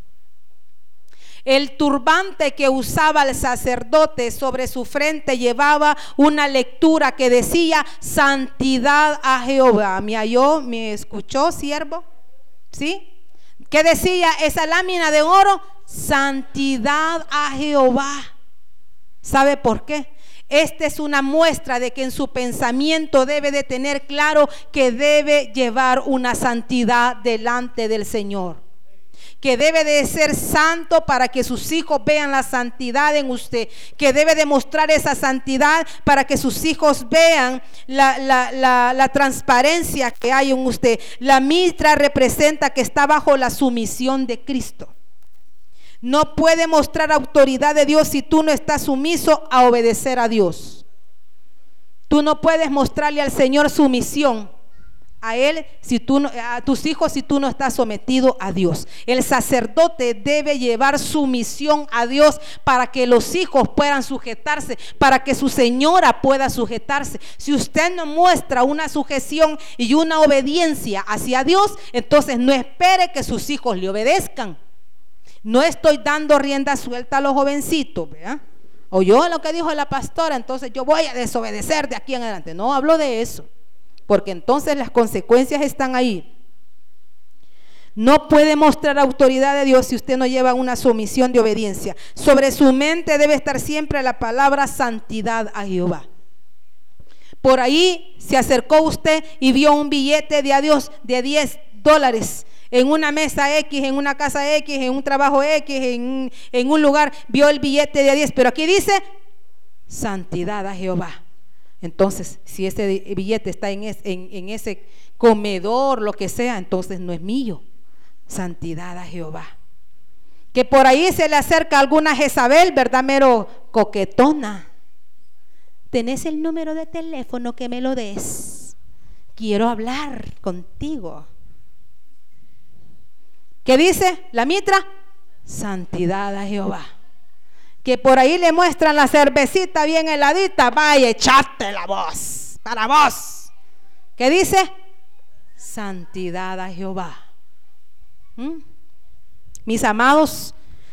El turbante que usaba el sacerdote sobre su frente llevaba una lectura que decía santidad a Jehová. ¿Me halló? ¿Me escuchó, siervo? ¿Sí? ¿Qué decía esa lámina de oro? Santidad a Jehová. ¿Sabe por qué? Esta es una muestra de que en su pensamiento debe de tener claro que debe llevar una santidad delante del Señor, que debe de ser santo para que sus hijos vean la santidad en usted, que debe de mostrar esa santidad para que sus hijos vean la transparencia que hay en usted. La mitra representa que está bajo la sumisión de Cristo. No puede mostrar autoridad de Dios si tú no estás sumiso a obedecer a Dios. Tú no puedes mostrarle al Señor sumisión a Él, a tus hijos, si tú no estás sometido a Dios. El sacerdote debe llevar sumisión a Dios para que los hijos puedan sujetarse, para que su señora pueda sujetarse. Si usted no muestra una sujeción y una obediencia hacia Dios, entonces no espere que sus hijos le obedezcan. No estoy dando rienda suelta a los jovencitos, ¿verdad? Oyó lo que dijo la pastora, entonces yo voy a desobedecer de aquí en adelante. No hablo de eso, porque entonces las consecuencias están ahí. No puede mostrar autoridad de Dios si usted no lleva una sumisión de obediencia. Sobre su mente debe estar siempre la palabra santidad a Jehová. Por ahí se acercó usted y vio un billete de adiós de $10 en una mesa X, en una casa X, en un trabajo X, en un lugar, vio el billete de 10, pero aquí dice santidad a Jehová. Entonces, si ese billete está en ese comedor, lo que sea, entonces no es mío. Santidad a Jehová. Que por ahí se le acerca alguna Jezabel, ¿verdad? Mero coquetona. ¿Tenés el número de teléfono? Que me lo des. Quiero hablar contigo. ¿Qué dice la mitra? Santidad a Jehová. Que por ahí le muestran la cervecita bien heladita. Vaya, echate la voz, para vos. ¿Qué dice? Santidad a Jehová. Mis amados,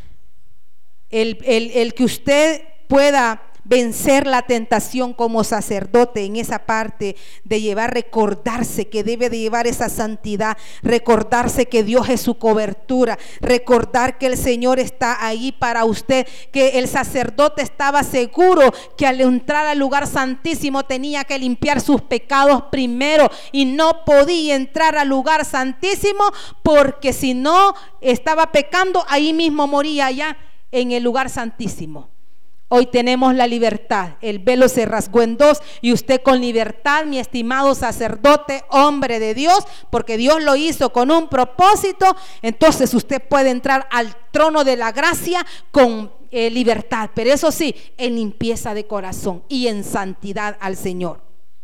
el que usted pueda vencer la tentación como sacerdote en esa parte de llevar, recordarse que debe de llevar esa santidad, recordarse que Dios es su cobertura, recordar que el Señor está ahí para usted, que el sacerdote estaba seguro que al entrar al lugar santísimo tenía que limpiar sus pecados primero y no podía entrar al lugar santísimo porque si no estaba pecando, ahí mismo moría, allá en el lugar santísimo. Hoy tenemos la libertad, el velo se rasgó en dos y usted con libertad, mi estimado sacerdote, hombre de Dios, porque Dios lo hizo con un propósito, entonces usted puede entrar al trono de la gracia con libertad, pero eso sí, en limpieza de corazón y en santidad al Señor.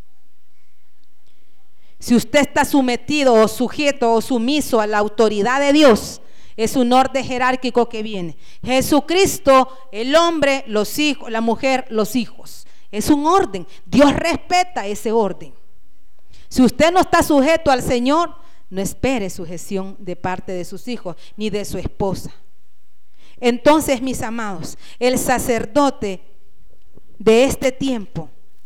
Si usted está sometido o sujeto o sumiso a la autoridad de Dios, es un orden jerárquico que viene. Jesucristo, el hombre, los hijos, la mujer, los hijos. Es un orden. Dios respeta ese orden. Si usted no está sujeto al Señor, no espere sujeción de parte de sus hijos ni de su esposa. Entonces, mis amados, el sacerdote de este tiempo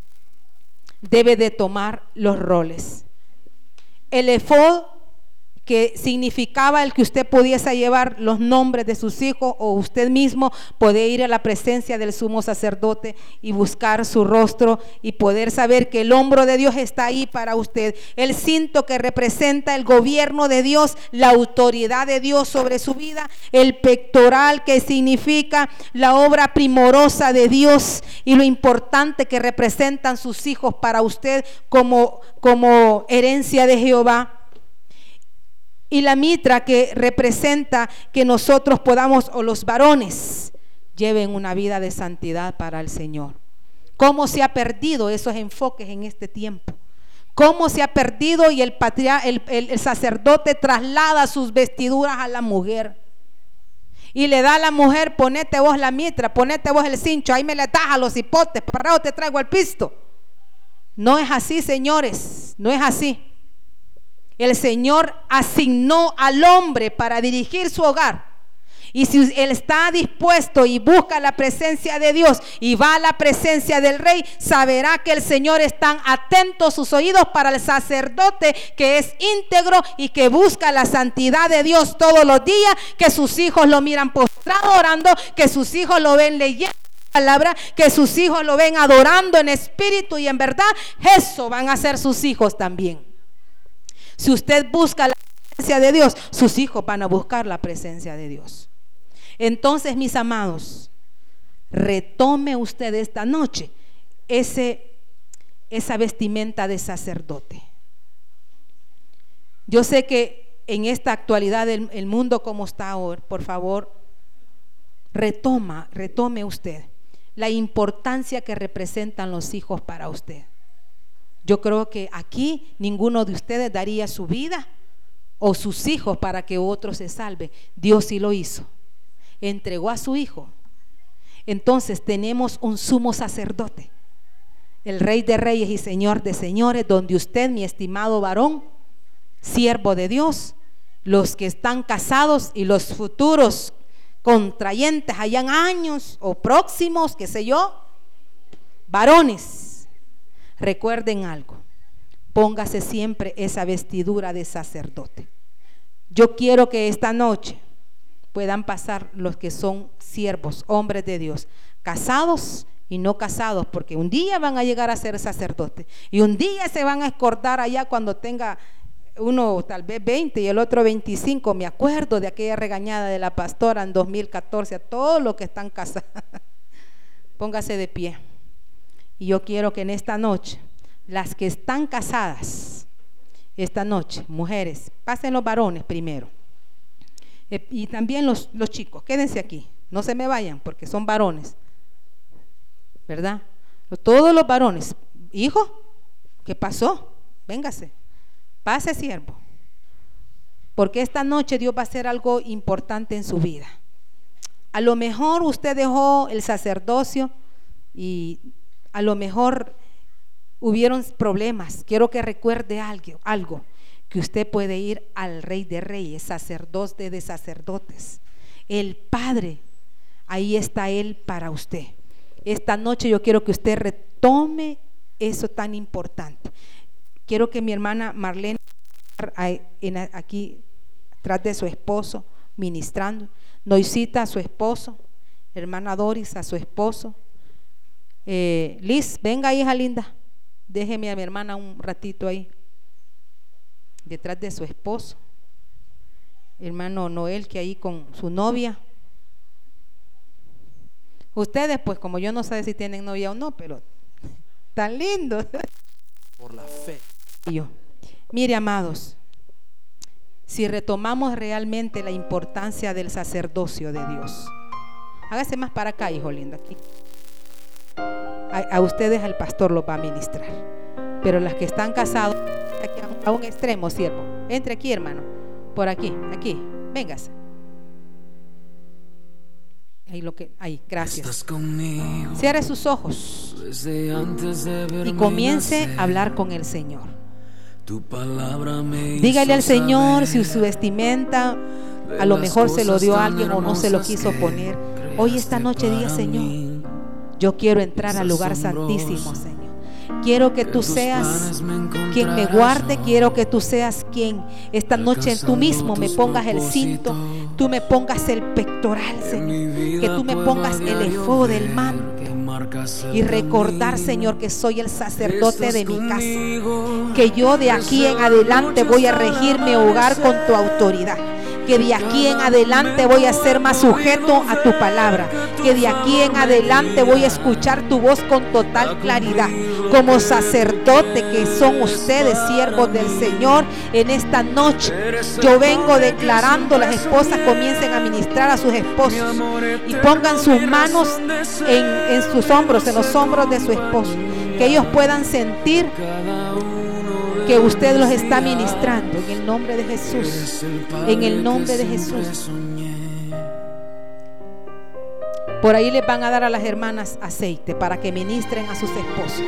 debe de tomar los roles. El efod, que significaba el que usted pudiese llevar los nombres de sus hijos, o usted mismo puede ir a la presencia del sumo sacerdote y buscar su rostro y poder saber que el hombro de Dios está ahí para usted. El cinto que representa el gobierno de Dios, la autoridad de Dios sobre su vida. El pectoral que significa la obra primorosa de Dios y lo importante que representan sus hijos para usted como herencia de Jehová. Y la mitra que representa que nosotros podamos, o los varones, lleven una vida de santidad para el Señor. ¿Cómo se ha perdido esos enfoques en este tiempo? ¿Cómo se ha perdido? Y el sacerdote traslada sus vestiduras a la mujer y le da a la mujer: ponete vos la mitra, ponete vos el cincho, ahí me le das a los hipotes, para te traigo el pisto. No es así, señores, no es así. El Señor asignó al hombre para dirigir su hogar. Y si él está dispuesto y busca la presencia de Dios y va a la presencia del Rey, saberá que el Señor está atento sus oídos para el sacerdote que es íntegro y que busca la santidad de Dios todos los días, que sus hijos lo miran postrado orando, que sus hijos lo ven leyendo la palabra, que sus hijos lo ven adorando en espíritu y en verdad. Eso van a ser sus hijos también. Si usted busca la presencia de Dios, sus hijos van a buscar la presencia de Dios. Entonces, mis amados, retome usted esta noche esa vestimenta de sacerdote. Yo sé que en esta actualidad el mundo como está ahora, por favor, retome usted la importancia que representan los hijos para usted. Yo creo que aquí ninguno de ustedes daría su vida o sus hijos para que otro se salve. Dios sí lo hizo. Entregó a su hijo. Entonces tenemos un sumo sacerdote, el Rey de Reyes y Señor de Señores, donde usted, mi estimado varón, siervo de Dios, los que están casados y los futuros contrayentes allá en años o próximos, qué sé yo, varones, recuerden algo: póngase siempre esa vestidura de sacerdote. Yo quiero que esta noche puedan pasar los que son siervos, hombres de Dios, casados y no casados, porque un día van a llegar a ser sacerdotes y un día se van a acordar allá cuando tenga uno tal vez 20 y el otro 25. Me acuerdo de aquella regañada de la pastora en 2014 a todos los que están casados. Póngase de pie. Y yo quiero que en esta noche, las que están casadas, esta noche, mujeres, pasen los varones primero. Y también los chicos, quédense aquí, no se me vayan porque son varones, ¿verdad? Todos los varones. Hijo, ¿qué pasó? Véngase, pase, siervo, porque esta noche Dios va a hacer algo importante en su vida. A lo mejor usted dejó el sacerdocio y a lo mejor hubieron problemas. Quiero que recuerde algo, que usted puede ir al Rey de Reyes, sacerdote de sacerdotes, el Padre. Ahí está Él para usted. Esta noche yo quiero que usted retome eso tan importante. Quiero que mi hermana Marlene aquí atrás de su esposo ministrando, Noisita a su esposo, hermana Doris a su esposo. Liz, venga, hija linda, déjeme a mi hermana un ratito ahí detrás de su esposo. Hermano Noel, que ahí con su novia. Ustedes, pues como yo no sé si tienen novia o no, pero tan lindos. Por la fe. Y yo, mire, amados, si retomamos realmente la importancia del sacerdocio de Dios, hágase más para acá, hijo lindo, aquí. A ustedes el pastor los va a ministrar, pero las que están casados, aquí a un extremo, siervo, entre aquí, hermano, por aquí, véngase. Ahí, gracias. Cierre sus ojos y comience a hablar con el Señor. Dígale al Señor si su vestimenta a lo mejor se lo dio a alguien o no se lo quiso poner. Hoy esta noche diga: Señor, yo quiero entrar al lugar santísimo, Señor. Quiero que tú seas quien me guarde. Quiero que tú seas quien esta noche tú mismo me pongas el cinto, tú me pongas el pectoral, Señor, que tú me pongas el efod del manto. Y recordar, Señor, que soy el sacerdote de mi casa, que yo de aquí en adelante voy a regir mi hogar con tu autoridad, que de aquí en adelante voy a ser más sujeto a tu palabra, que de aquí en adelante voy a escuchar tu voz con total claridad. Como sacerdote que son ustedes, siervos del Señor, en esta noche yo vengo declarando: las esposas comiencen a ministrar a sus esposos y pongan sus manos en sus hombros, en los hombros de su esposo, que ellos puedan sentir que usted los está ministrando en el nombre de Jesús, en el nombre de Jesús. Por ahí les van a dar a las hermanas aceite para que ministren a sus esposos.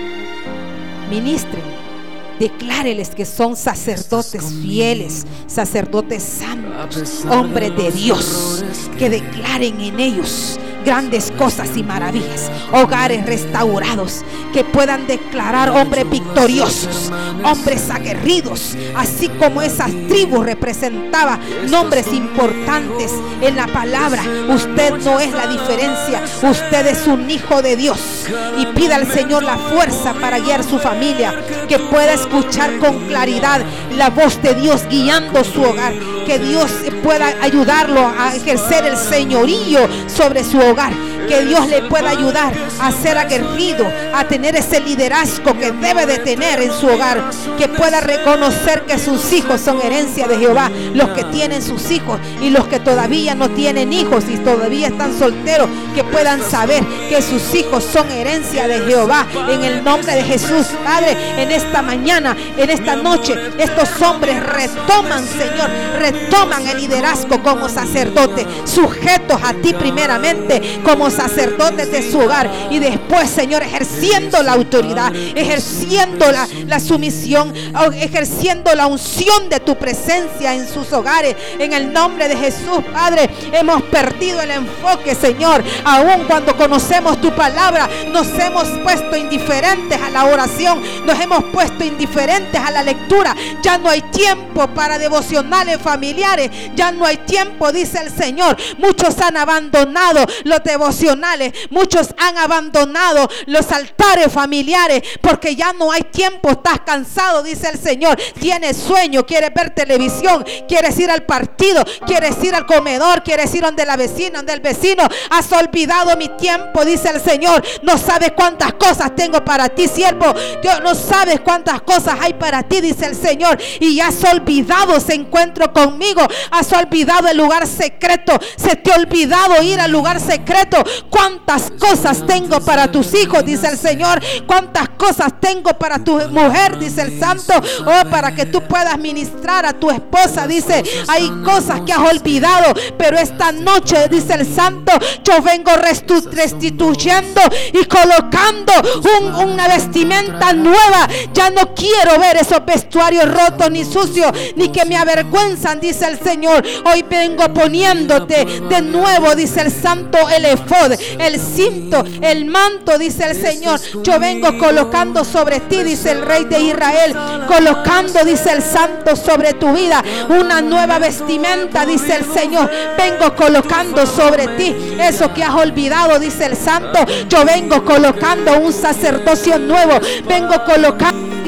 Ministren, decláreles que son sacerdotes fieles, sacerdotes santos, hombres de Dios, que declaren en ellos grandes cosas y maravillas, hogares restaurados, que puedan declarar hombres victoriosos, hombres aguerridos, así como esas tribus representaban nombres importantes en la palabra. Usted no es la diferencia, usted es un hijo de Dios, y pida al Señor la fuerza para guiar su familia, que pueda escuchar con claridad la voz de Dios guiando su hogar, que Dios pueda ayudarlo a ejercer el señorío sobre su hogar, que Dios le pueda ayudar a ser aguerrido, a tener ese liderazgo que debe de tener en su hogar, que pueda reconocer que sus hijos son herencia de Jehová, los que tienen sus hijos y los que todavía no tienen hijos y todavía están solteros, que puedan saber que sus hijos son herencia de Jehová, en el nombre de Jesús. Padre, en esta mañana, en esta noche, estos hombres retoman, Señor, retoman el liderazgo como sacerdote, sujetos a ti primeramente como sacerdotes de su hogar, y después, Señor, ejerciendo la autoridad, ejerciendo la sumisión, ejerciendo la unción de tu presencia en sus hogares, en el nombre de Jesús. Padre, hemos perdido el enfoque, Señor. Aún cuando conocemos tu palabra, nos hemos puesto indiferentes a la oración, nos hemos puesto indiferentes a la lectura. Ya no hay tiempo para devocionales familiares, ya no hay tiempo, dice el Señor. Muchos han abandonado los devocionales, muchos han abandonado los altares familiares, porque ya no hay tiempo. Estás cansado, dice el Señor, tienes sueño, quieres ver televisión, quieres ir al partido, quieres ir al comedor, quieres ir donde la vecina, donde el vecino. Has olvidado mi tiempo, dice el Señor. No sabes cuántas cosas tengo para ti, siervo. Dios, no sabes cuántas cosas hay para ti, dice el Señor, y has olvidado ese encuentro conmigo. Has olvidado el lugar secreto, se te ha olvidado ir al lugar secreto. Cuántas cosas tengo para tus hijos, dice el Señor. Cuántas cosas tengo para tu mujer, dice el Santo. Oh, para que tú puedas ministrar a tu esposa, dice. Hay cosas que has olvidado, pero esta noche, dice el Santo, yo vengo restituyendo y colocando una vestimenta nueva. Ya no quiero ver esos vestuarios rotos ni sucios, ni que me avergüenzan, dice el Señor. Hoy vengo poniéndote de nuevo, dice el Santo, el efod, el cinto, el manto, dice el Señor. Yo vengo colocando sobre ti, dice el Rey de Israel, colocando, dice el Santo, sobre tu vida una nueva vestimenta, dice el Señor. Vengo colocando sobre ti eso que has olvidado, dice el Santo. Yo vengo colocando un sacerdocio nuevo, vengo colocando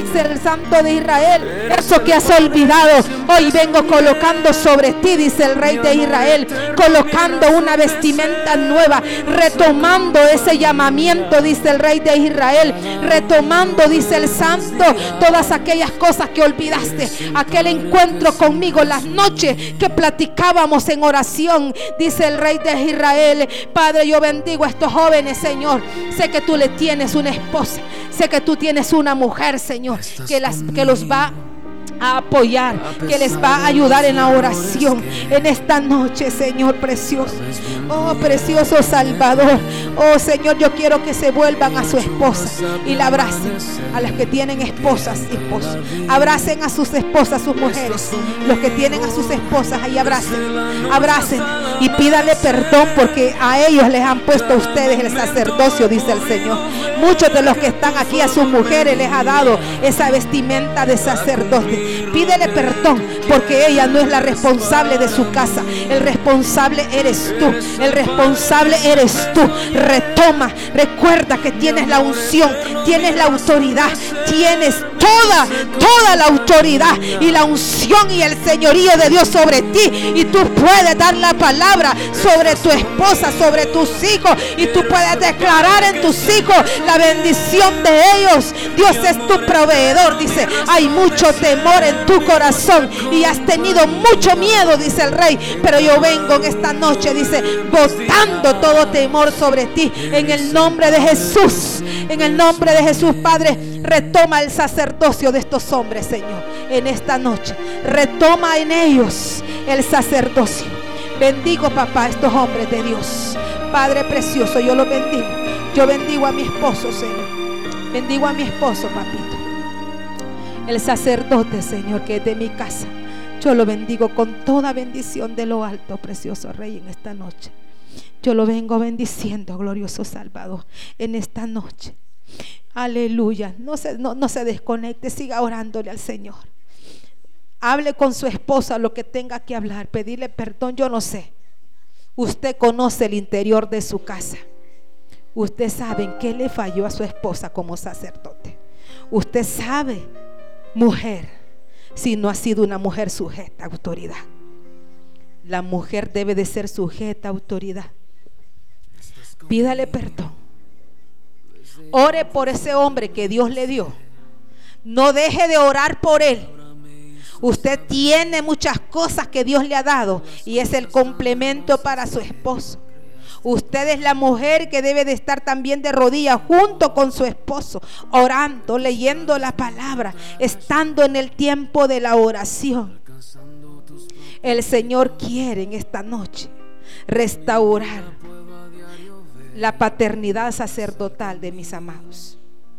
dice el Santo de Israel. Eso que has olvidado, hoy vengo colocando sobre ti, dice el Rey de Israel, colocando una vestimenta nueva, retomando ese llamamiento, dice el Rey de Israel, retomando, dice el Santo, todas aquellas cosas que olvidaste, aquel encuentro conmigo, las noches que platicábamos en oración, dice el Rey de Israel. Padre, yo bendigo a estos jóvenes, Señor. Sé que tú le tienes una esposa, sé que tú tienes una mujer, Señor, que los va a apoyar, que les va a ayudar en la oración en esta noche, Señor precioso. Oh, precioso Salvador. Oh, Señor, yo quiero que se vuelvan a su esposa y la abracen. A las que tienen esposas y esposos, abracen a sus esposas, sus mujeres. Los que tienen a sus esposas, ahí abracen y pídale perdón, porque a ellos les han puesto a ustedes el sacerdocio, dice el Señor. Muchos de los que están aquí, a sus mujeres les ha dado esa vestimenta de sacerdote. Pídele perdón, porque ella no es la responsable de su casa. El responsable eres tú. El responsable eres tú. Retoma, recuerda que tienes la unción, tienes la autoridad, tienes toda la autoridad y la unción y el señorío de Dios sobre ti, y tú puedes dar la palabra sobre tu esposa, sobre tus hijos, y tú puedes declarar en tus hijos la bendición de ellos. Dios es tu proveedor, dice. Hay mucho temor en tu corazón y has tenido mucho miedo, dice el Rey, pero yo vengo en esta noche, dice, botando todo temor sobre ti en el nombre de Jesús. En el nombre de Jesús, Padre, retoma el sacerdocio de estos hombres, Señor, en esta noche. Retoma en ellos el sacerdocio. Bendigo, papá, a estos hombres de Dios. Padre precioso, yo los bendigo. Yo bendigo a mi esposo, Señor. Bendigo a mi esposo, papito. El sacerdote, Señor, que es de mi casa. Yo lo bendigo con toda bendición de lo alto, precioso Rey, en esta noche. Yo lo vengo bendiciendo, glorioso Salvador, en esta noche. Aleluya. No se desconecte, siga orándole al Señor. Hable con su esposa lo que tenga que hablar, pedirle perdón. Yo no sé. Usted conoce el interior de su casa. Usted sabe en qué le falló a su esposa como sacerdote. Usted sabe, mujer, si no ha sido una mujer sujeta a autoridad. La mujer debe de ser sujeta a autoridad. Pídale perdón. Ore por ese hombre que Dios le dio. No deje de orar por él. Usted tiene muchas cosas que Dios le ha dado y es el complemento para su esposo. Usted es la mujer que debe de estar también de rodillas junto con su esposo, orando, leyendo la palabra, estando en el tiempo de la oración. El Señor quiere en esta noche restaurar la paternidad sacerdotal de mis amados.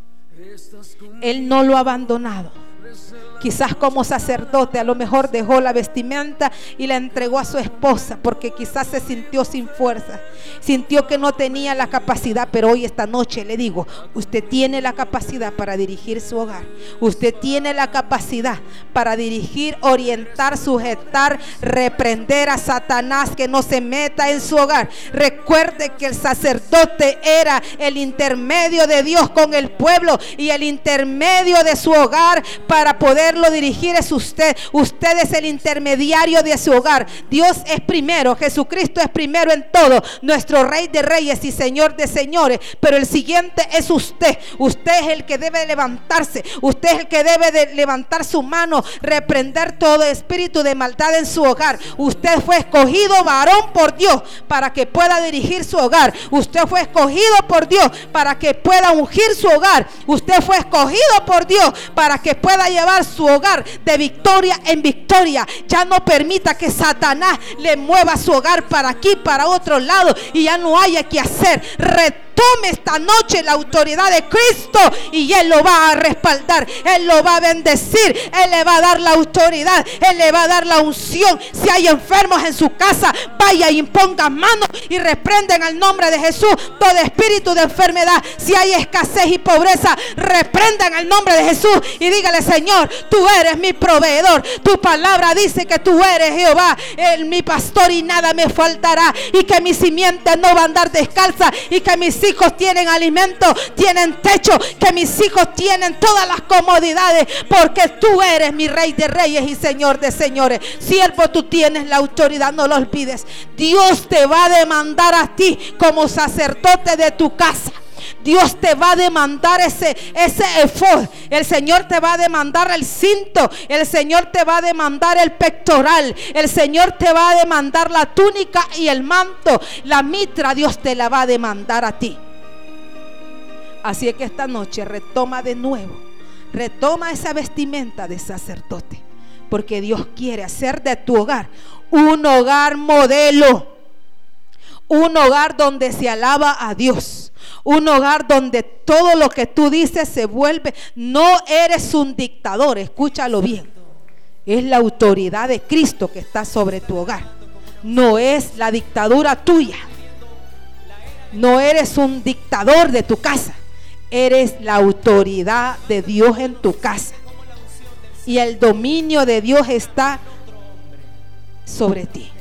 Él no lo ha abandonado. Quizás como sacerdote a lo mejor dejó la vestimenta y la entregó a su esposa porque quizás se sintió sin fuerza, sintió que no tenía la capacidad. Pero hoy, esta noche, le digo, usted tiene la capacidad para dirigir su hogar. Usted tiene la capacidad para dirigir, orientar, sujetar, reprender a Satanás que no se meta en su hogar. Recuerde que el sacerdote era el intermedio de Dios con el pueblo, y el intermedio de su hogar para poderlo dirigir es usted. Usted es el intermediario de su hogar. Dios es primero, Jesucristo es primero en todo, nuestro Rey de Reyes y Señor de Señores, pero el siguiente es usted. Usted es el que debe levantarse, usted es el que debe de levantar su mano, reprender todo espíritu de maldad en su hogar. Usted fue escogido varón por Dios para que pueda dirigir su hogar. Usted fue escogido por Dios para que pueda ungir su hogar. Usted fue escogido por Dios para que pueda llevar su hogar de victoria en victoria. Ya no permita que Satanás le mueva su hogar para aquí, para otro lado, y ya no haya que hacer. Tome esta noche la autoridad de Cristo y Él lo va a respaldar, Él lo va a bendecir, Él le va a dar la autoridad, Él le va a dar la unción. Si hay enfermos en su casa, vaya y imponga manos y reprenden al nombre de Jesús todo espíritu de enfermedad. Si hay escasez y pobreza, reprendan al nombre de Jesús y dígale: Señor, tú eres mi proveedor, tu palabra dice que tú eres Jehová, mi pastor, y nada me faltará, y que mi simiente no va a andar descalza, y que mis hijos tienen alimento, tienen techo, que mis hijos tienen todas las comodidades, porque tú eres mi Rey de reyes y Señor de señores. Siervo, tú tienes la autoridad, no lo olvides. Dios te va a demandar a ti como sacerdote de tu casa. Dios te va a demandar ese efod. El Señor te va a demandar el cinto. El Señor te va a demandar el pectoral. El Señor te va a demandar la túnica y el manto. La mitra Dios te la va a demandar a ti. Así es que esta noche retoma de nuevo. Retoma esa vestimenta de sacerdote. Porque Dios quiere hacer de tu hogar un hogar modelo. Un hogar donde se alaba a Dios. Un hogar donde todo lo que tú dices se vuelve. No eres un dictador, escúchalo bien. Es la autoridad de Cristo que está sobre tu hogar. No es la dictadura tuya. No eres un dictador de tu casa. Eres la autoridad de Dios en tu casa. Y el dominio de Dios está sobre ti.